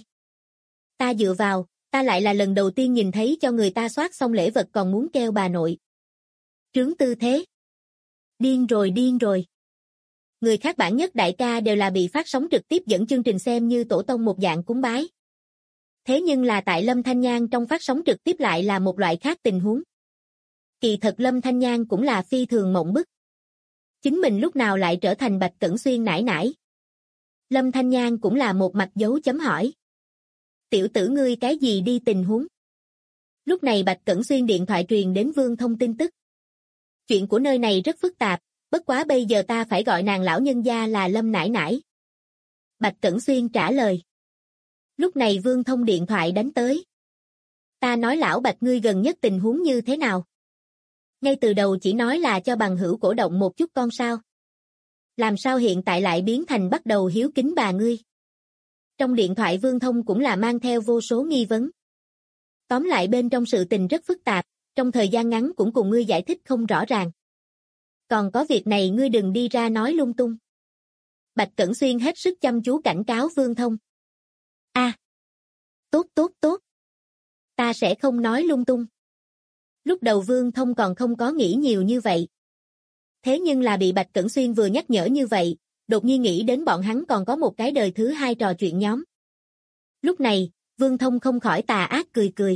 Ta dựa vào, ta lại là lần đầu tiên nhìn thấy cho người ta soát xong lễ vật còn muốn kêu bà nội. Trướng tư thế. Điên rồi điên rồi. Người khác bản nhất đại ca đều là bị phát sóng trực tiếp dẫn chương trình xem như tổ tông một dạng cúng bái. Thế nhưng là tại Lâm Thanh Nhan trong phát sóng trực tiếp lại là một loại khác tình huống. Kỳ thật Lâm Thanh Nhan cũng là phi thường mộng bức. Chính mình lúc nào lại trở thành Bạch Cẩn Xuyên nãi nãi. Lâm Thanh Nhan cũng là một mặt dấu chấm hỏi. Tiểu tử ngươi cái gì đi tình huống? Lúc này Bạch Cẩn Xuyên điện thoại truyền đến Vương Thông tin tức. Chuyện của nơi này rất phức tạp, bất quá bây giờ ta phải gọi nàng lão nhân gia là Lâm nãi nãi. Bạch Cẩn Xuyên trả lời. Lúc này Vương Thông điện thoại đánh tới. Ta nói lão Bạch ngươi gần nhất tình huống như thế nào? Ngay từ đầu chỉ nói là cho bằng hữu cổ động một chút con sao. Làm sao hiện tại lại biến thành bắt đầu hiếu kính bà ngươi? Trong điện thoại Vương Thông cũng là mang theo vô số nghi vấn. Tóm lại bên trong sự tình rất phức tạp, trong thời gian ngắn cũng cùng ngươi giải thích không rõ ràng. Còn có việc này ngươi đừng đi ra nói lung tung. Bạch Cẩn Xuyên hết sức chăm chú cảnh cáo Vương Thông. Tốt tốt tốt. Ta sẽ không nói lung tung. Lúc đầu Vương Thông còn không có nghĩ nhiều như vậy. Thế nhưng là bị Bạch Cẩn Xuyên vừa nhắc nhở như vậy, đột nhiên nghĩ đến bọn hắn còn có một cái đời thứ hai trò chuyện nhóm. Lúc này, Vương Thông không khỏi tà ác cười cười.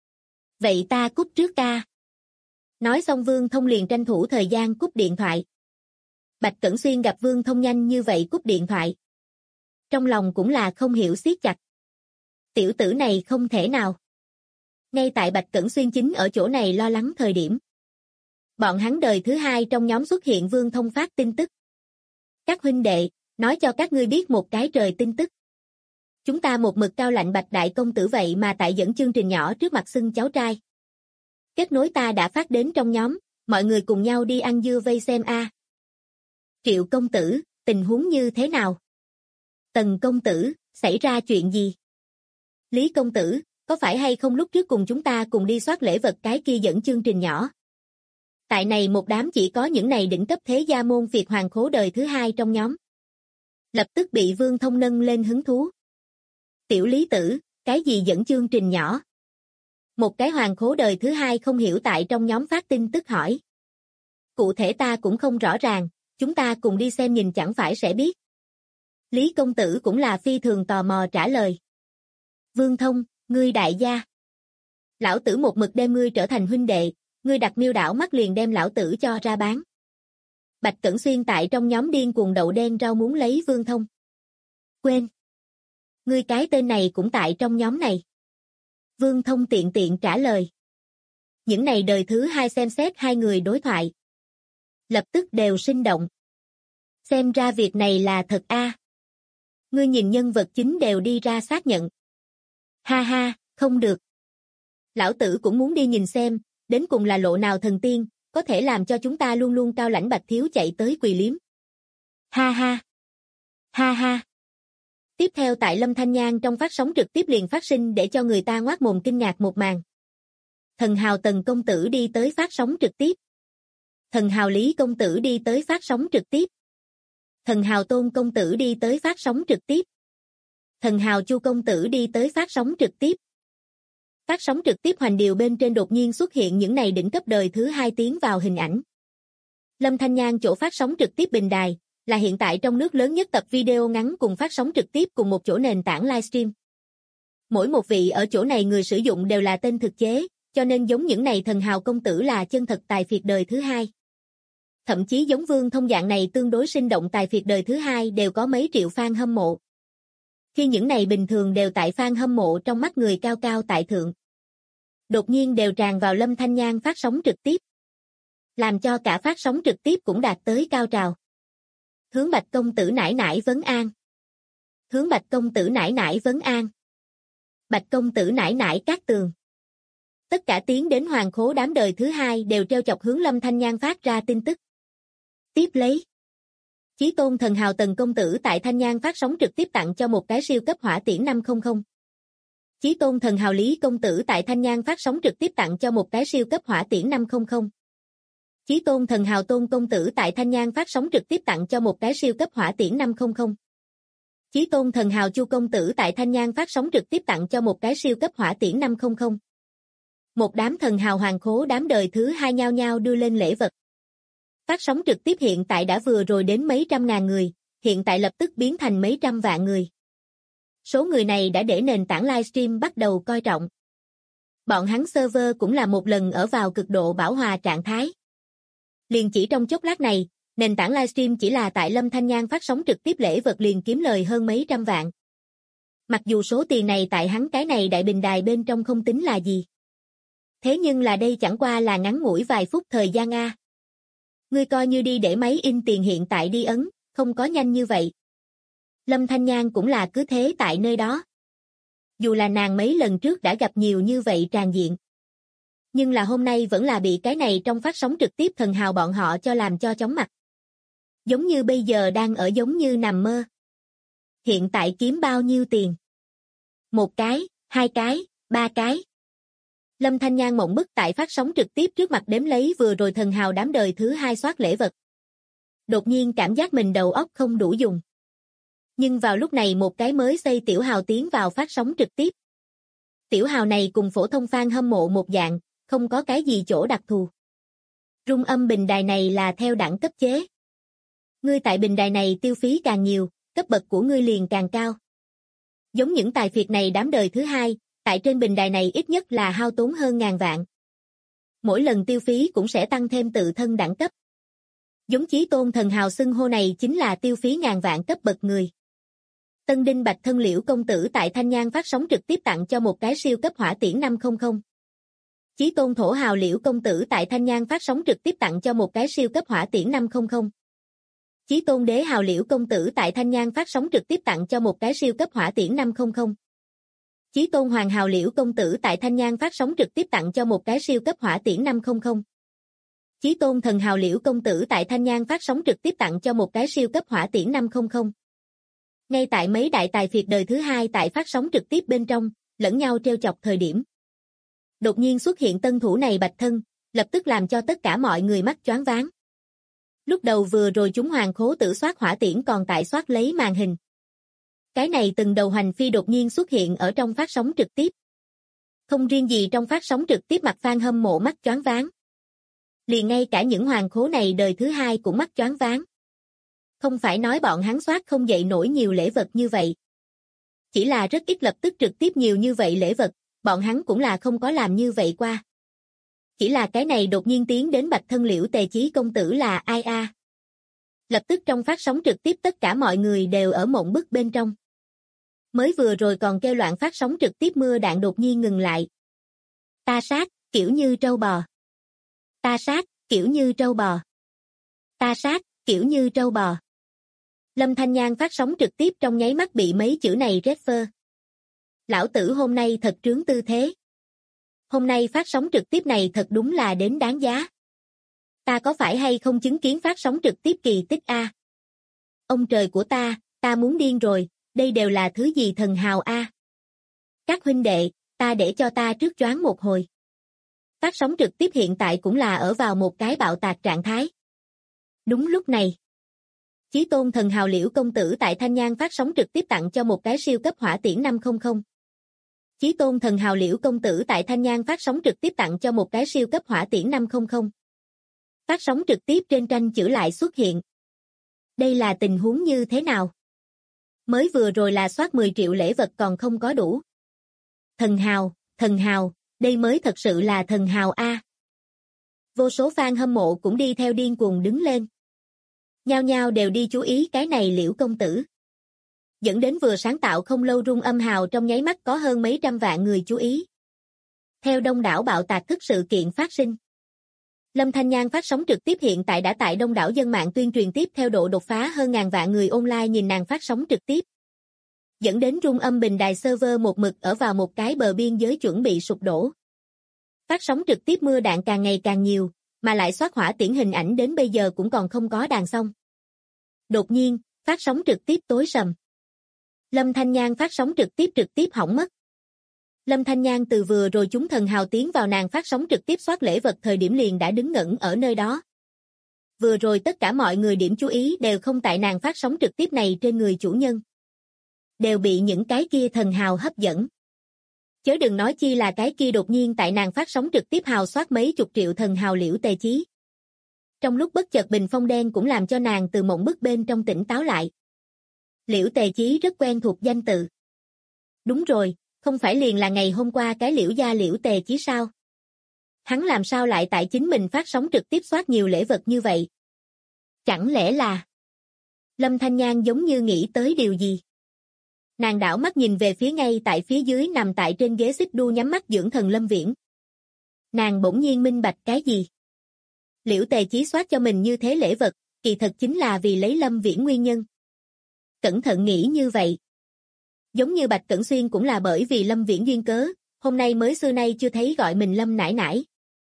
Vậy ta cúp trước ca. Nói xong Vương Thông liền tranh thủ thời gian cúp điện thoại. Bạch Cẩn Xuyên gặp Vương Thông nhanh như vậy cúp điện thoại. Trong lòng cũng là không hiểu siết chặt. Tiểu tử này không thể nào. Ngay tại Bạch Cẩn Xuyên chính ở chỗ này lo lắng thời điểm. Bọn hắn đời thứ hai trong nhóm xuất hiện Vương Thông phát tin tức. Các huynh đệ, nói cho các ngươi biết một cái trời tin tức. Chúng ta một mực cao lạnh Bạch đại công tử vậy mà tại dẫn chương trình nhỏ trước mặt xưng cháu trai. Kết nối ta đã phát đến trong nhóm, mọi người cùng nhau đi ăn dưa vây xem a. Triệu công tử, tình huống như thế nào? Tần công tử, xảy ra chuyện gì? Lý công tử, có phải hay không lúc trước cùng chúng ta cùng đi soát lễ vật cái kia dẫn chương trình nhỏ? Tại này một đám chỉ có những này đỉnh cấp thế gia môn Việt hoàng khố đời thứ hai trong nhóm. Lập tức bị Vương Thông nâng lên hứng thú. Tiểu Lý tử, cái gì dẫn chương trình nhỏ? Một cái hoàng khố đời thứ hai không hiểu tại trong nhóm phát tin tức hỏi. Cụ thể ta cũng không rõ ràng, chúng ta cùng đi xem nhìn chẳng phải sẽ biết. Lý công tử cũng là phi thường tò mò trả lời. Vương Thông, ngươi đại gia. Lão tử một mực đem ngươi trở thành huynh đệ, ngươi đặt miêu đảo mắt liền đem lão tử cho ra bán. Bạch Cẩn Xuyên tại trong nhóm điên cuồng đậu đen rau muốn lấy Vương Thông. Quên. Ngươi cái tên này cũng tại trong nhóm này. Vương Thông tiện tiện trả lời. Những này đời thứ hai xem xét hai người đối thoại. Lập tức đều sinh động. Xem ra việc này là thật a. Ngươi nhìn nhân vật chính đều đi ra xác nhận. Ha ha, không được. Lão tử cũng muốn đi nhìn xem, đến cùng là lộ nào thần tiên, có thể làm cho chúng ta luôn luôn cao lãnh Bạch thiếu chạy tới quỳ liếm. Ha ha. Ha ha. Tiếp theo tại Lâm Thanh Nhan trong phát sóng trực tiếp liền phát sinh để cho người ta ngoác mồm kinh ngạc một màn. Thần hào Tần công tử đi tới phát sóng trực tiếp. Thần hào Lý công tử đi tới phát sóng trực tiếp. Thần hào Tôn công tử đi tới phát sóng trực tiếp. Thần hào Chu công tử đi tới phát sóng trực tiếp. Phát sóng trực tiếp hoành điều bên trên đột nhiên xuất hiện những này đỉnh cấp đời thứ hai tiến vào hình ảnh. Lâm Thanh Nhan chỗ phát sóng trực tiếp bình đài, là hiện tại trong nước lớn nhất tập video ngắn cùng phát sóng trực tiếp cùng một chỗ nền tảng livestream. Mỗi một vị ở chỗ này người sử dụng đều là tên thực chế, cho nên giống những này thần hào công tử là chân thật tài phiệt đời thứ hai. Thậm chí giống Vương Thông dạng này tương đối sinh động tài phiệt đời thứ hai đều có mấy triệu fan hâm mộ. Khi những này bình thường đều tại fan hâm mộ trong mắt người cao cao tại thượng. Đột nhiên đều tràn vào Lâm Thanh Nhan phát sóng trực tiếp. Làm cho cả phát sóng trực tiếp cũng đạt tới cao trào. Hướng Bạch công tử nải nải vấn an. Hướng Bạch công tử nải nải vấn an. Bạch công tử nải nải cát tường. Tất cả tiến đến hoàng khố đám đời thứ hai đều treo chọc hướng Lâm Thanh Nhan phát ra tin tức. Tiếp lấy. Chí tôn thần hào Tần công tử tại Thanh Nhan phát sóng trực tiếp tặng cho một cái siêu cấp hỏa tiễn 500. Chí tôn thần hào Lý công tử tại Thanh Nhan phát sóng trực tiếp tặng cho một cái siêu cấp hỏa tiễn 500. Chí tôn thần hào Tôn công tử tại Thanh Nhan phát sóng trực tiếp tặng cho một cái siêu cấp hỏa tiễn 500. Chí tôn thần hào Chu công tử tại Thanh Nhan phát sóng trực tiếp tặng cho một cái siêu cấp hỏa tiễn 500. Một đám thần hào hoàng khố đám đời thứ hai nhao nhao đưa lên lễ vật. Phát sóng trực tiếp hiện tại đã vừa rồi đến mấy trăm ngàn người, hiện tại lập tức biến thành mấy trăm vạn người. Số người này đã để nền tảng livestream bắt đầu coi trọng. Bọn hắn server cũng là một lần ở vào cực độ bảo hòa trạng thái. Liền chỉ trong chốc lát này, nền tảng livestream chỉ là tại Lâm Thanh Nhan phát sóng trực tiếp lễ vật liền kiếm lời hơn mấy trăm vạn. Mặc dù số tiền này tại hắn cái này đại bình đài bên trong không tính là gì. Thế nhưng là đây chẳng qua là ngắn ngủi vài phút thời gian a. Ngươi coi như đi để máy in tiền hiện tại đi ấn, không có nhanh như vậy. Lâm Thanh Nhan cũng là cứ thế tại nơi đó. Dù là nàng mấy lần trước đã gặp nhiều như vậy tràn diện. Nhưng là hôm nay vẫn là bị cái này trong phát sóng trực tiếp thần hào bọn họ cho làm cho chóng mặt. Giống như bây giờ đang ở giống như nằm mơ. Hiện tại kiếm bao nhiêu tiền? Một cái, hai cái, ba cái. Lâm Thanh Nhan mộng bức tại phát sóng trực tiếp trước mặt đếm lấy vừa rồi thần hào đám đời thứ hai soát lễ vật. Đột nhiên cảm giác mình đầu óc không đủ dùng. Nhưng vào lúc này một cái mới xây tiểu hào tiến vào phát sóng trực tiếp. Tiểu hào này cùng phổ thông fan hâm mộ một dạng, không có cái gì chỗ đặc thù. Rung âm bình đài này là theo đẳng cấp chế. Ngươi tại bình đài này tiêu phí càng nhiều, cấp bậc của ngươi liền càng cao. Giống những tài phiệt này đám đời thứ hai, tại trên bình đài này ít nhất là hao tốn hơn ngàn vạn. Mỗi lần tiêu phí cũng sẽ tăng thêm tự thân đẳng cấp. Giống Chí tôn thần hào xưng hô này chính là tiêu phí ngàn vạn cấp bậc người. Tân Đinh Bạch thân Liễu công tử tại Thanh Nhan phát sóng trực tiếp tặng cho một cái siêu cấp hỏa tiễn 500. Chí tôn thổ hào Liễu công tử tại Thanh Nhan phát sóng trực tiếp tặng cho một cái siêu cấp hỏa tiễn 500. Chí tôn đế hào Liễu công tử tại Thanh Nhan phát sóng trực tiếp tặng cho một cái siêu cấp hỏa tiễn 500. Chí tôn hoàng hào Liễu công tử tại Thanh Nhan phát sóng trực tiếp tặng cho một cái siêu cấp hỏa tiễn 500. Chí tôn thần hào Liễu công tử tại Thanh Nhan phát sóng trực tiếp tặng cho một cái siêu cấp hỏa tiễn 500. Ngay tại mấy đại tài phiệt đời thứ hai tại phát sóng trực tiếp bên trong, lẫn nhau trêu chọc thời điểm. Đột nhiên xuất hiện tân thủ này Bạch thân, lập tức làm cho tất cả mọi người mắt choáng váng. Lúc đầu vừa rồi chúng hoàng khố tử soát hỏa tiễn còn tại soát lấy màn hình. Cái này từng đầu hành phi đột nhiên xuất hiện ở trong phát sóng trực tiếp. Không riêng gì trong phát sóng trực tiếp mặt fan hâm mộ mắt choáng váng. Liền ngay cả những hoàng khố này đời thứ hai cũng mắt choáng váng. Không phải nói bọn hắn soát không dậy nổi nhiều lễ vật như vậy. Chỉ là rất ít lập tức trực tiếp nhiều như vậy lễ vật, bọn hắn cũng là không có làm như vậy qua. Chỉ là cái này đột nhiên tiến đến Bạch thân Liễu Tề Chí công tử là ai a? Lập tức trong phát sóng trực tiếp tất cả mọi người đều ở mộng bức bên trong. Mới vừa rồi còn kêu loạn phát sóng trực tiếp mưa đạn đột nhiên ngừng lại. Ta sát, kiểu như trâu bò. Ta sát, kiểu như trâu bò. Ta sát, kiểu như trâu bò. Lâm Thanh Nhan phát sóng trực tiếp trong nháy mắt bị mấy chữ này rét phơ. Lão tử hôm nay thật trướng tư thế. Hôm nay phát sóng trực tiếp này thật đúng là đến đáng giá. Ta có phải hay không chứng kiến phát sóng trực tiếp kỳ tích a? Ông trời của ta Ta muốn điên rồi, đây đều là thứ gì thần hào a? Các huynh đệ, ta để cho ta trước choáng một hồi. Phát sóng trực tiếp hiện tại cũng là ở vào một cái bạo tạc trạng thái. Đúng lúc này, Chí Tôn thần hào Liễu công tử tại Thanh Nhang phát sóng trực tiếp tặng cho một cái siêu cấp hỏa tiễn 500. Chí Tôn thần hào Liễu công tử tại Thanh Nhang phát sóng trực tiếp tặng cho một cái siêu cấp hỏa tiễn 500. Phát sóng trực tiếp trên tranh chữ lại xuất hiện. Đây là tình huống như thế nào? Mới vừa rồi là soát 10 triệu lễ vật còn không có đủ. Thần hào, đây mới thật sự là thần hào a. Vô số fan hâm mộ cũng đi theo điên cuồng đứng lên. Nhao nhao đều đi chú ý cái này Liễu công tử. Dẫn đến vừa sáng tạo không lâu rung âm hào trong nháy mắt có hơn mấy trăm vạn người chú ý. Theo đông đảo bạo tạc thức sự kiện phát sinh. Lâm Thanh Nhan phát sóng trực tiếp hiện tại đã tại đông đảo dân mạng tuyên truyền tiếp theo độ đột phá hơn ngàn vạn người online nhìn nàng phát sóng trực tiếp. Dẫn đến rung âm bình đài server một mực ở vào một cái bờ biên giới chuẩn bị sụp đổ. Phát sóng trực tiếp mưa đạn càng ngày càng nhiều, mà lại xoát hỏa tiễn hình ảnh đến bây giờ cũng còn không có đàn xong. Đột nhiên, phát sóng trực tiếp tối sầm. Lâm Thanh Nhan phát sóng trực tiếp hỏng mất. Lâm Thanh Nhan từ vừa rồi chúng thần hào tiến vào nàng phát sóng trực tiếp soát lễ vật thời điểm liền đã đứng ngẩn ở nơi đó. Vừa rồi tất cả mọi người điểm chú ý đều không tại nàng phát sóng trực tiếp này trên người chủ nhân. Đều bị những cái kia thần hào hấp dẫn. Chớ đừng nói chi là cái kia đột nhiên tại nàng phát sóng trực tiếp hào soát mấy chục triệu thần hào Liễu Tề Chí. Trong lúc bất chợt bình phong đen cũng làm cho nàng từ mộng bức bên trong tỉnh táo lại. Liễu Tề Chí rất quen thuộc danh tự. Đúng rồi, không phải liền là ngày hôm qua cái Liễu gia Liễu Tề Chí sao? Hắn làm sao lại tại chính mình phát sóng trực tiếp soát nhiều lễ vật như vậy? Chẳng lẽ là... Lâm Thanh Nhan giống như nghĩ tới điều gì? Nàng đảo mắt nhìn về phía ngay tại phía dưới nằm tại trên ghế xích đu nhắm mắt dưỡng thần Lâm Viễn. Nàng bỗng nhiên minh bạch cái gì? Liễu Tề Chí soát cho mình như thế lễ vật, kỳ thật chính là vì lấy Lâm Viễn nguyên nhân. Cẩn thận nghĩ như vậy. Giống như Bạch Cẩn Xuyên cũng là bởi vì Lâm Viễn duyên cớ, hôm nay mới xưa nay chưa thấy gọi mình Lâm nãi nãi.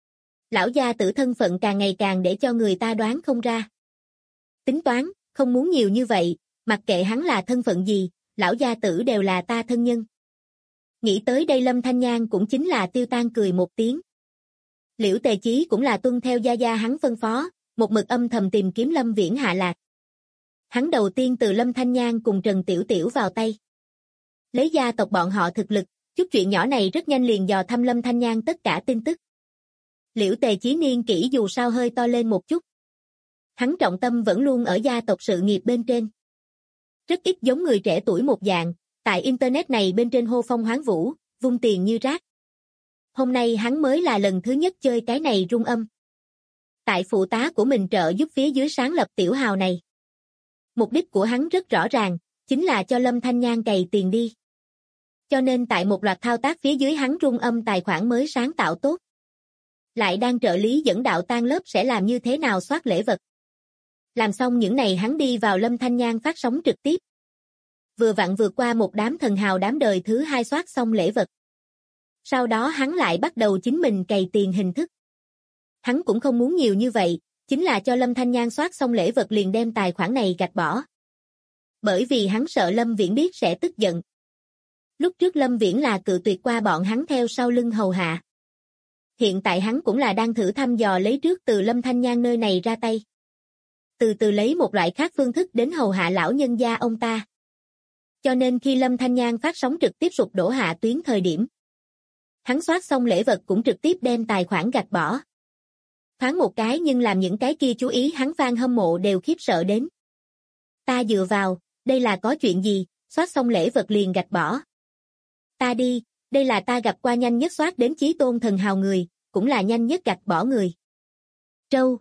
Lão gia tử thân phận càng ngày càng để cho người ta đoán không ra. Tính toán, không muốn nhiều như vậy, mặc kệ hắn là thân phận gì, lão gia tử đều là ta thân nhân. Nghĩ tới đây Lâm Thanh Nhan cũng chính là tiêu tan cười một tiếng. Liễu Tề Chí cũng là tuân theo gia gia hắn phân phó, một mực âm thầm tìm kiếm Lâm Viễn hạ lạc. Hắn đầu tiên từ Lâm Thanh Nhan cùng Trần Tiểu Tiểu vào tay. Lấy gia tộc bọn họ thực lực, chút chuyện nhỏ này rất nhanh liền dò thăm Lâm Thanh Nhan tất cả tin tức. Liễu Tề Chí niên kỷ dù sao hơi to lên một chút. Hắn trọng tâm vẫn luôn ở gia tộc sự nghiệp bên trên. Rất ít giống người trẻ tuổi một dạng, tại internet này bên trên hô phong hoán vũ, vung tiền như rác. Hôm nay hắn mới là lần thứ nhất chơi cái này rung âm. Tại phụ tá của mình trợ giúp phía dưới sáng lập tiểu hào này. Mục đích của hắn rất rõ ràng, chính là cho Lâm Thanh Nhan cày tiền đi. Cho nên tại một loạt thao tác phía dưới hắn rung âm tài khoản mới sáng tạo tốt. Lại đang trợ lý dẫn đạo tan lớp sẽ làm như thế nào soát lễ vật. Làm xong những này hắn đi vào Lâm Thanh Nhan phát sóng trực tiếp. Vừa vặn vượt qua một đám thần hào đám đời thứ hai soát xong lễ vật. Sau đó hắn lại bắt đầu chính mình cày tiền hình thức. Hắn cũng không muốn nhiều như vậy, chính là cho Lâm Thanh Nhan soát xong lễ vật liền đem tài khoản này gạch bỏ. Bởi vì hắn sợ Lâm Viễn biết sẽ tức giận. Lúc trước Lâm Viễn là cự tuyệt qua bọn hắn theo sau lưng hầu hạ. Hiện tại hắn cũng là đang thử thăm dò lấy trước từ Lâm Thanh Nhan nơi này ra tay. Từ từ lấy một loại khác phương thức đến hầu hạ lão nhân gia ông ta. Cho nên khi Lâm Thanh Nhan phát sóng trực tiếp sụp đổ hạ tuyến thời điểm. Hắn soát xong lễ vật cũng trực tiếp đem tài khoản gạch bỏ. Thoáng một cái nhưng làm những cái kia chú ý hắn fan hâm mộ đều khiếp sợ đến. Ta dựa vào, đây là có chuyện gì, soát xong lễ vật liền gạch bỏ. Ta đi, đây là ta gặp qua nhanh nhất soát đến Chí Tôn thần hào người, cũng là nhanh nhất gạch bỏ người. Trâu.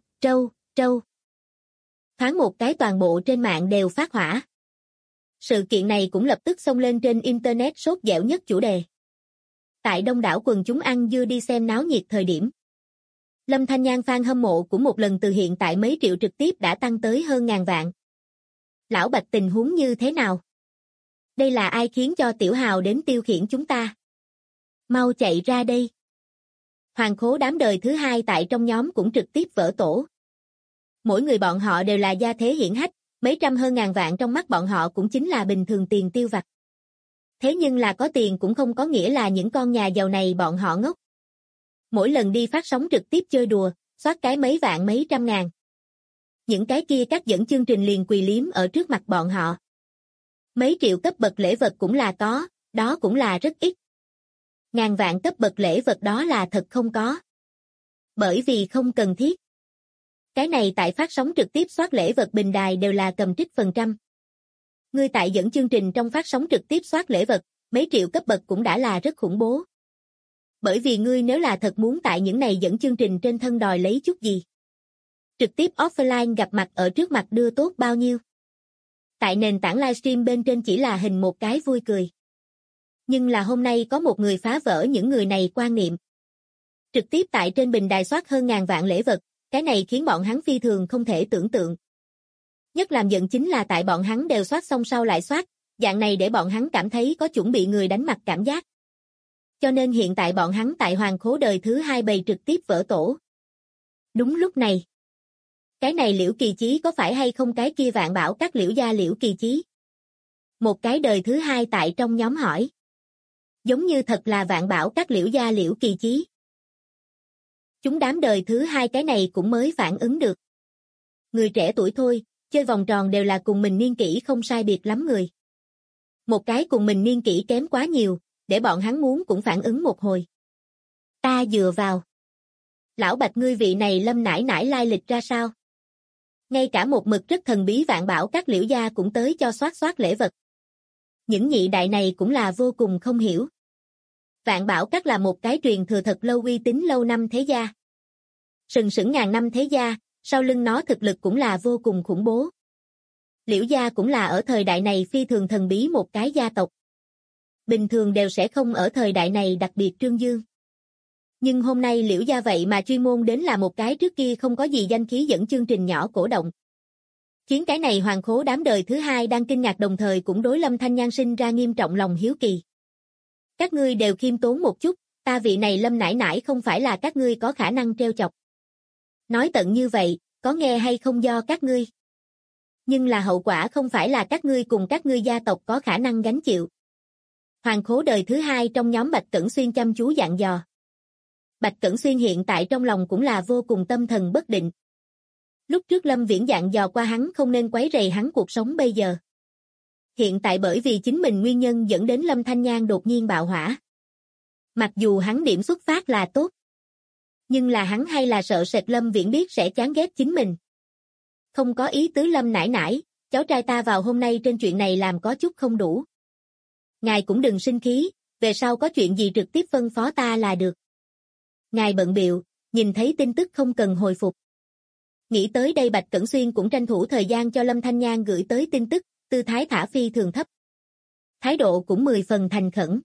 Thoáng một cái toàn bộ trên mạng đều phát hỏa. Sự kiện này cũng lập tức xông lên trên internet sốt dẻo nhất chủ đề. Tại đông đảo quần chúng ăn dưa đi xem náo nhiệt thời điểm. Lâm Thanh Nhan fan hâm mộ cũng một lần từ hiện tại mấy triệu trực tiếp đã tăng tới hơn ngàn vạn. Lão Bạch tình huống như thế nào? Đây là ai khiến cho tiểu hào đến tiêu khiển chúng ta? Mau chạy ra đây. Hoàng khố đám đời thứ hai tại trong nhóm cũng trực tiếp vỡ tổ. Mỗi người bọn họ đều là gia thế hiển hách, mấy trăm hơn ngàn vạn trong mắt bọn họ cũng chính là bình thường tiền tiêu vặt. Thế nhưng là có tiền cũng không có nghĩa là những con nhà giàu này bọn họ ngốc. Mỗi lần đi phát sóng trực tiếp chơi đùa, soát cái mấy vạn mấy trăm ngàn. Những cái kia cắt dẫn chương trình liền quỳ liếm ở trước mặt bọn họ. Mấy triệu cấp bậc lễ vật cũng là có, đó cũng là rất ít. Ngàn vạn cấp bậc lễ vật đó là thật không có. Bởi vì không cần thiết. Cái này tại phát sóng trực tiếp soát lễ vật bình đài đều là cầm trích phần trăm. Ngươi tại dẫn chương trình trong phát sóng trực tiếp soát lễ vật, mấy triệu cấp bậc cũng đã là rất khủng bố. Bởi vì ngươi nếu là thật muốn tại những này dẫn chương trình trên thân đòi lấy chút gì. Trực tiếp offline gặp mặt ở trước mặt đưa tốt bao nhiêu. Tại nền tảng livestream bên trên chỉ là hình một cái vui cười. Nhưng là hôm nay có một người phá vỡ những người này quan niệm. Trực tiếp tại trên bình đài soát hơn ngàn vạn lễ vật, cái này khiến bọn hắn phi thường không thể tưởng tượng. Nhất làm giận chính là tại bọn hắn đều soát xong sau lại soát, dạng này để bọn hắn cảm thấy có chuẩn bị người đánh mặt cảm giác. Cho nên hiện tại bọn hắn tại Hoàng Khố đời thứ 2 bày trực tiếp vỡ tổ. Đúng lúc này. Cái này Liễu Kỳ Chí có phải hay không cái kia Vạn Bảo Các Liễu gia Liễu Kỳ Chí? Một cái đời thứ 2 tại trong nhóm hỏi. Giống như thật là Vạn Bảo Các Liễu gia Liễu Kỳ Chí. Chúng đám đời thứ 2 cái này cũng mới phản ứng được. Người trẻ tuổi thôi, chơi vòng tròn đều là cùng mình niên kỷ không sai biệt lắm người. Một cái cùng mình niên kỷ kém quá nhiều, để bọn hắn muốn cũng phản ứng một hồi. Ta dựa vào. Lão Bạch ngươi vị này Lâm nãi nãi lai lịch ra sao? Ngay cả một mực rất thần bí Vạn Bảo Các Liễu gia cũng tới cho soát lễ vật. Những nhị đại này cũng là vô cùng không hiểu. Vạn Bảo Các là một cái truyền thừa thật lâu uy tín lâu năm thế gia. Sừng sững ngàn năm thế gia, sau lưng nó thực lực cũng là vô cùng khủng bố. Liễu gia cũng là ở thời đại này phi thường thần bí một cái gia tộc. Bình thường đều sẽ không ở thời đại này đặc biệt trương dương. Nhưng hôm nay Liễu gia vậy mà chuyên môn đến là một cái trước kia không có gì danh khí dẫn chương trình nhỏ cổ động. Khiến cái này Hoàng Khố đám đời thứ 2 đang kinh ngạc đồng thời cũng đối Lâm Thanh Nhan sinh ra nghiêm trọng lòng hiếu kỳ. Các ngươi đều khiêm tốn một chút, ta vị này Lâm nãi nãi không phải là các ngươi có khả năng trêu chọc. Nói tận như vậy, có nghe hay không do các ngươi. Nhưng là hậu quả không phải là các ngươi cùng các ngươi gia tộc có khả năng gánh chịu. Hoàng Khố đời thứ 2 trong nhóm Bạch Cẩn Xuyên chăm chú dặn dò. Bạch Cẩn Xuyên hiện tại trong lòng cũng là vô cùng tâm thần bất định. Lúc trước Lâm Viễn dặn dò qua hắn không nên quấy rầy hắn cuộc sống bây giờ. Hiện tại bởi vì chính mình nguyên nhân dẫn đến Lâm Thanh Nhan đột nhiên bạo hỏa. Mặc dù hắn điểm xuất phát là tốt. Nhưng là hắn hay là sợ sệt Lâm Viễn biết sẽ chán ghét chính mình. Không có ý tứ Lâm nãi nãi, cháu trai ta vào hôm nay trên chuyện này làm có chút không đủ. Ngài cũng đừng sinh khí, về sau có chuyện gì trực tiếp phân phó ta là được. Ngài bận bịu, nhìn thấy tin tức không cần hồi phục. Nghĩ tới đây Bạch Cẩn Xuyên cũng tranh thủ thời gian cho Lâm Thanh Nhan gửi tới tin tức, tư thái thả phi thường thấp. Thái độ cũng 10 phần thành khẩn.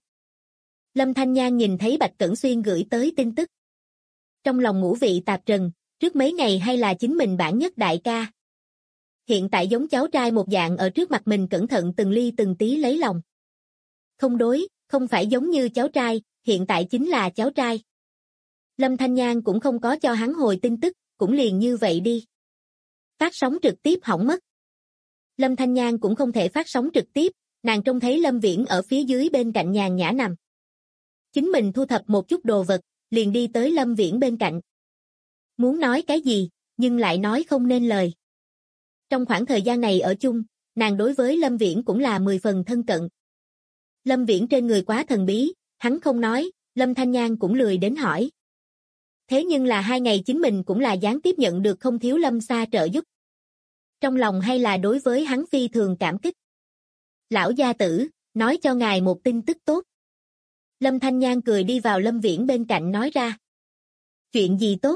Lâm Thanh Nhan nhìn thấy Bạch Cẩn Xuyên gửi tới tin tức. Trong lòng ngũ vị tạp trần, trước mấy ngày hay là chính mình bản nhất đại ca. Hiện tại giống cháu trai một dạng ở trước mặt mình cẩn thận từng ly từng tí lấy lòng. Không đối, không phải giống như cháu trai, hiện tại chính là cháu trai. Lâm Thanh Nhan cũng không có cho hắn hồi tin tức, cũng liền như vậy đi. Phát sóng trực tiếp hỏng mất. Lâm Thanh Nhan cũng không thể phát sóng trực tiếp, nàng trông thấy Lâm Viễn ở phía dưới bên cạnh nhàn nhã nằm. Chính mình thu thập một chút đồ vật, liền đi tới Lâm Viễn bên cạnh. Muốn nói cái gì, nhưng lại nói không nên lời. Trong khoảng thời gian này ở chung, nàng đối với Lâm Viễn cũng là 10 phần thân cận. Lâm Viễn trên người quá thần bí, hắn không nói, Lâm Thanh Nhan cũng lười đến hỏi. Thế nhưng là 2 ngày chính mình cũng là gián tiếp nhận được không thiếu Lâm Sa trợ giúp. Trong lòng hay là đối với hắn phi thường cảm kích. Lão gia tử, nói cho ngài một tin tức tốt. Lâm Thanh Nhan cười đi vào Lâm Viễn bên cạnh nói ra. Chuyện gì tốt?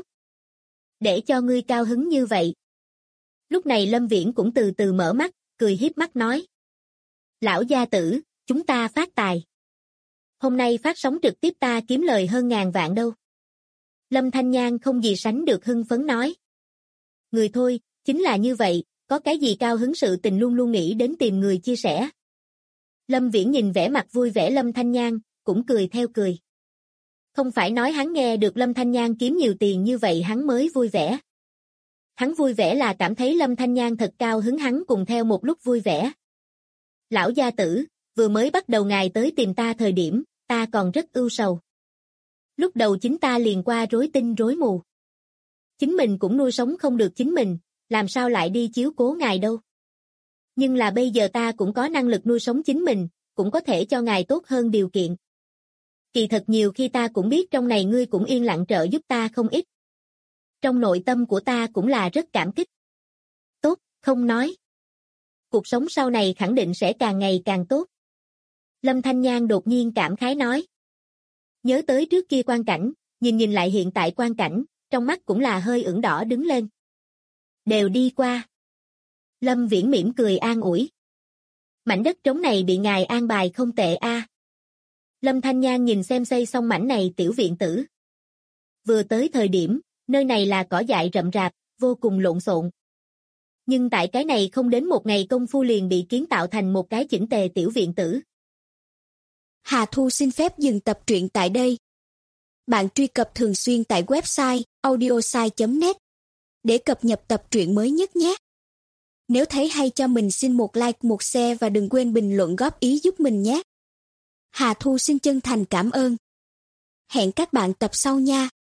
Để cho ngươi cao hứng như vậy. Lúc này Lâm Viễn cũng từ từ mở mắt, cười hiếp mắt nói. Lão gia tử, chúng ta phát tài. Hôm nay phát sóng trực tiếp ta kiếm lời hơn ngàn vạn đâu. Lâm Thanh Nhan không gì sánh được hưng phấn nói. Người thôi, chính là như vậy, có cái gì cao hứng sự tình luôn luôn nghĩ đến tìm người chia sẻ. Lâm Viễn nhìn vẻ mặt vui vẻ Lâm Thanh Nhan, cũng cười theo cười. Không phải nói hắn nghe được Lâm Thanh Nhan kiếm nhiều tiền như vậy hắn mới vui vẻ. Hắn vui vẻ là cảm thấy Lâm Thanh Nhan thật cao hứng, hắn cùng theo một lúc vui vẻ. Lão gia tử, vừa mới bắt đầu ngài tới tìm ta thời điểm, ta còn rất ưu sầu. Lúc đầu chính ta liền qua rối tinh rối mù. Chính mình cũng nuôi sống không được chính mình, làm sao lại đi chiếu cố ngài đâu. Nhưng là bây giờ ta cũng có năng lực nuôi sống chính mình, cũng có thể cho ngài tốt hơn điều kiện. Kỳ thật nhiều khi ta cũng biết trong này ngươi cũng yên lặng trợ giúp ta không ít. Trong nội tâm của ta cũng là rất cảm kích. Tốt, không nói. Cuộc sống sau này khẳng định sẽ càng ngày càng tốt. Lâm Thanh Nhan đột nhiên cảm khái nói. Nhớ tới trước kia quang cảnh, nhìn lại hiện tại quang cảnh, trong mắt cũng là hơi ửng đỏ đứng lên. Đều đi qua. Lâm Viễn mỉm cười an ủi. Mảnh đất trống này bị ngài an bài không tệ a. Lâm Thanh Nhan nhìn xem xây xong mảnh này tiểu viện tử. Vừa tới thời điểm, nơi này là cỏ dại rậm rạp, vô cùng lộn xộn. Nhưng tại cái này không đến một ngày công phu liền bị kiến tạo thành một cái chỉnh tề tiểu viện tử. Hà Thu xin phép dừng tập truyện tại đây. Bạn truy cập thường xuyên tại website audiosai.net để cập nhật tập truyện mới nhất nhé. Nếu thấy hay cho mình xin một like, một share và đừng quên bình luận góp ý giúp mình nhé. Hà Thu xin chân thành cảm ơn. Hẹn các bạn tập sau nha.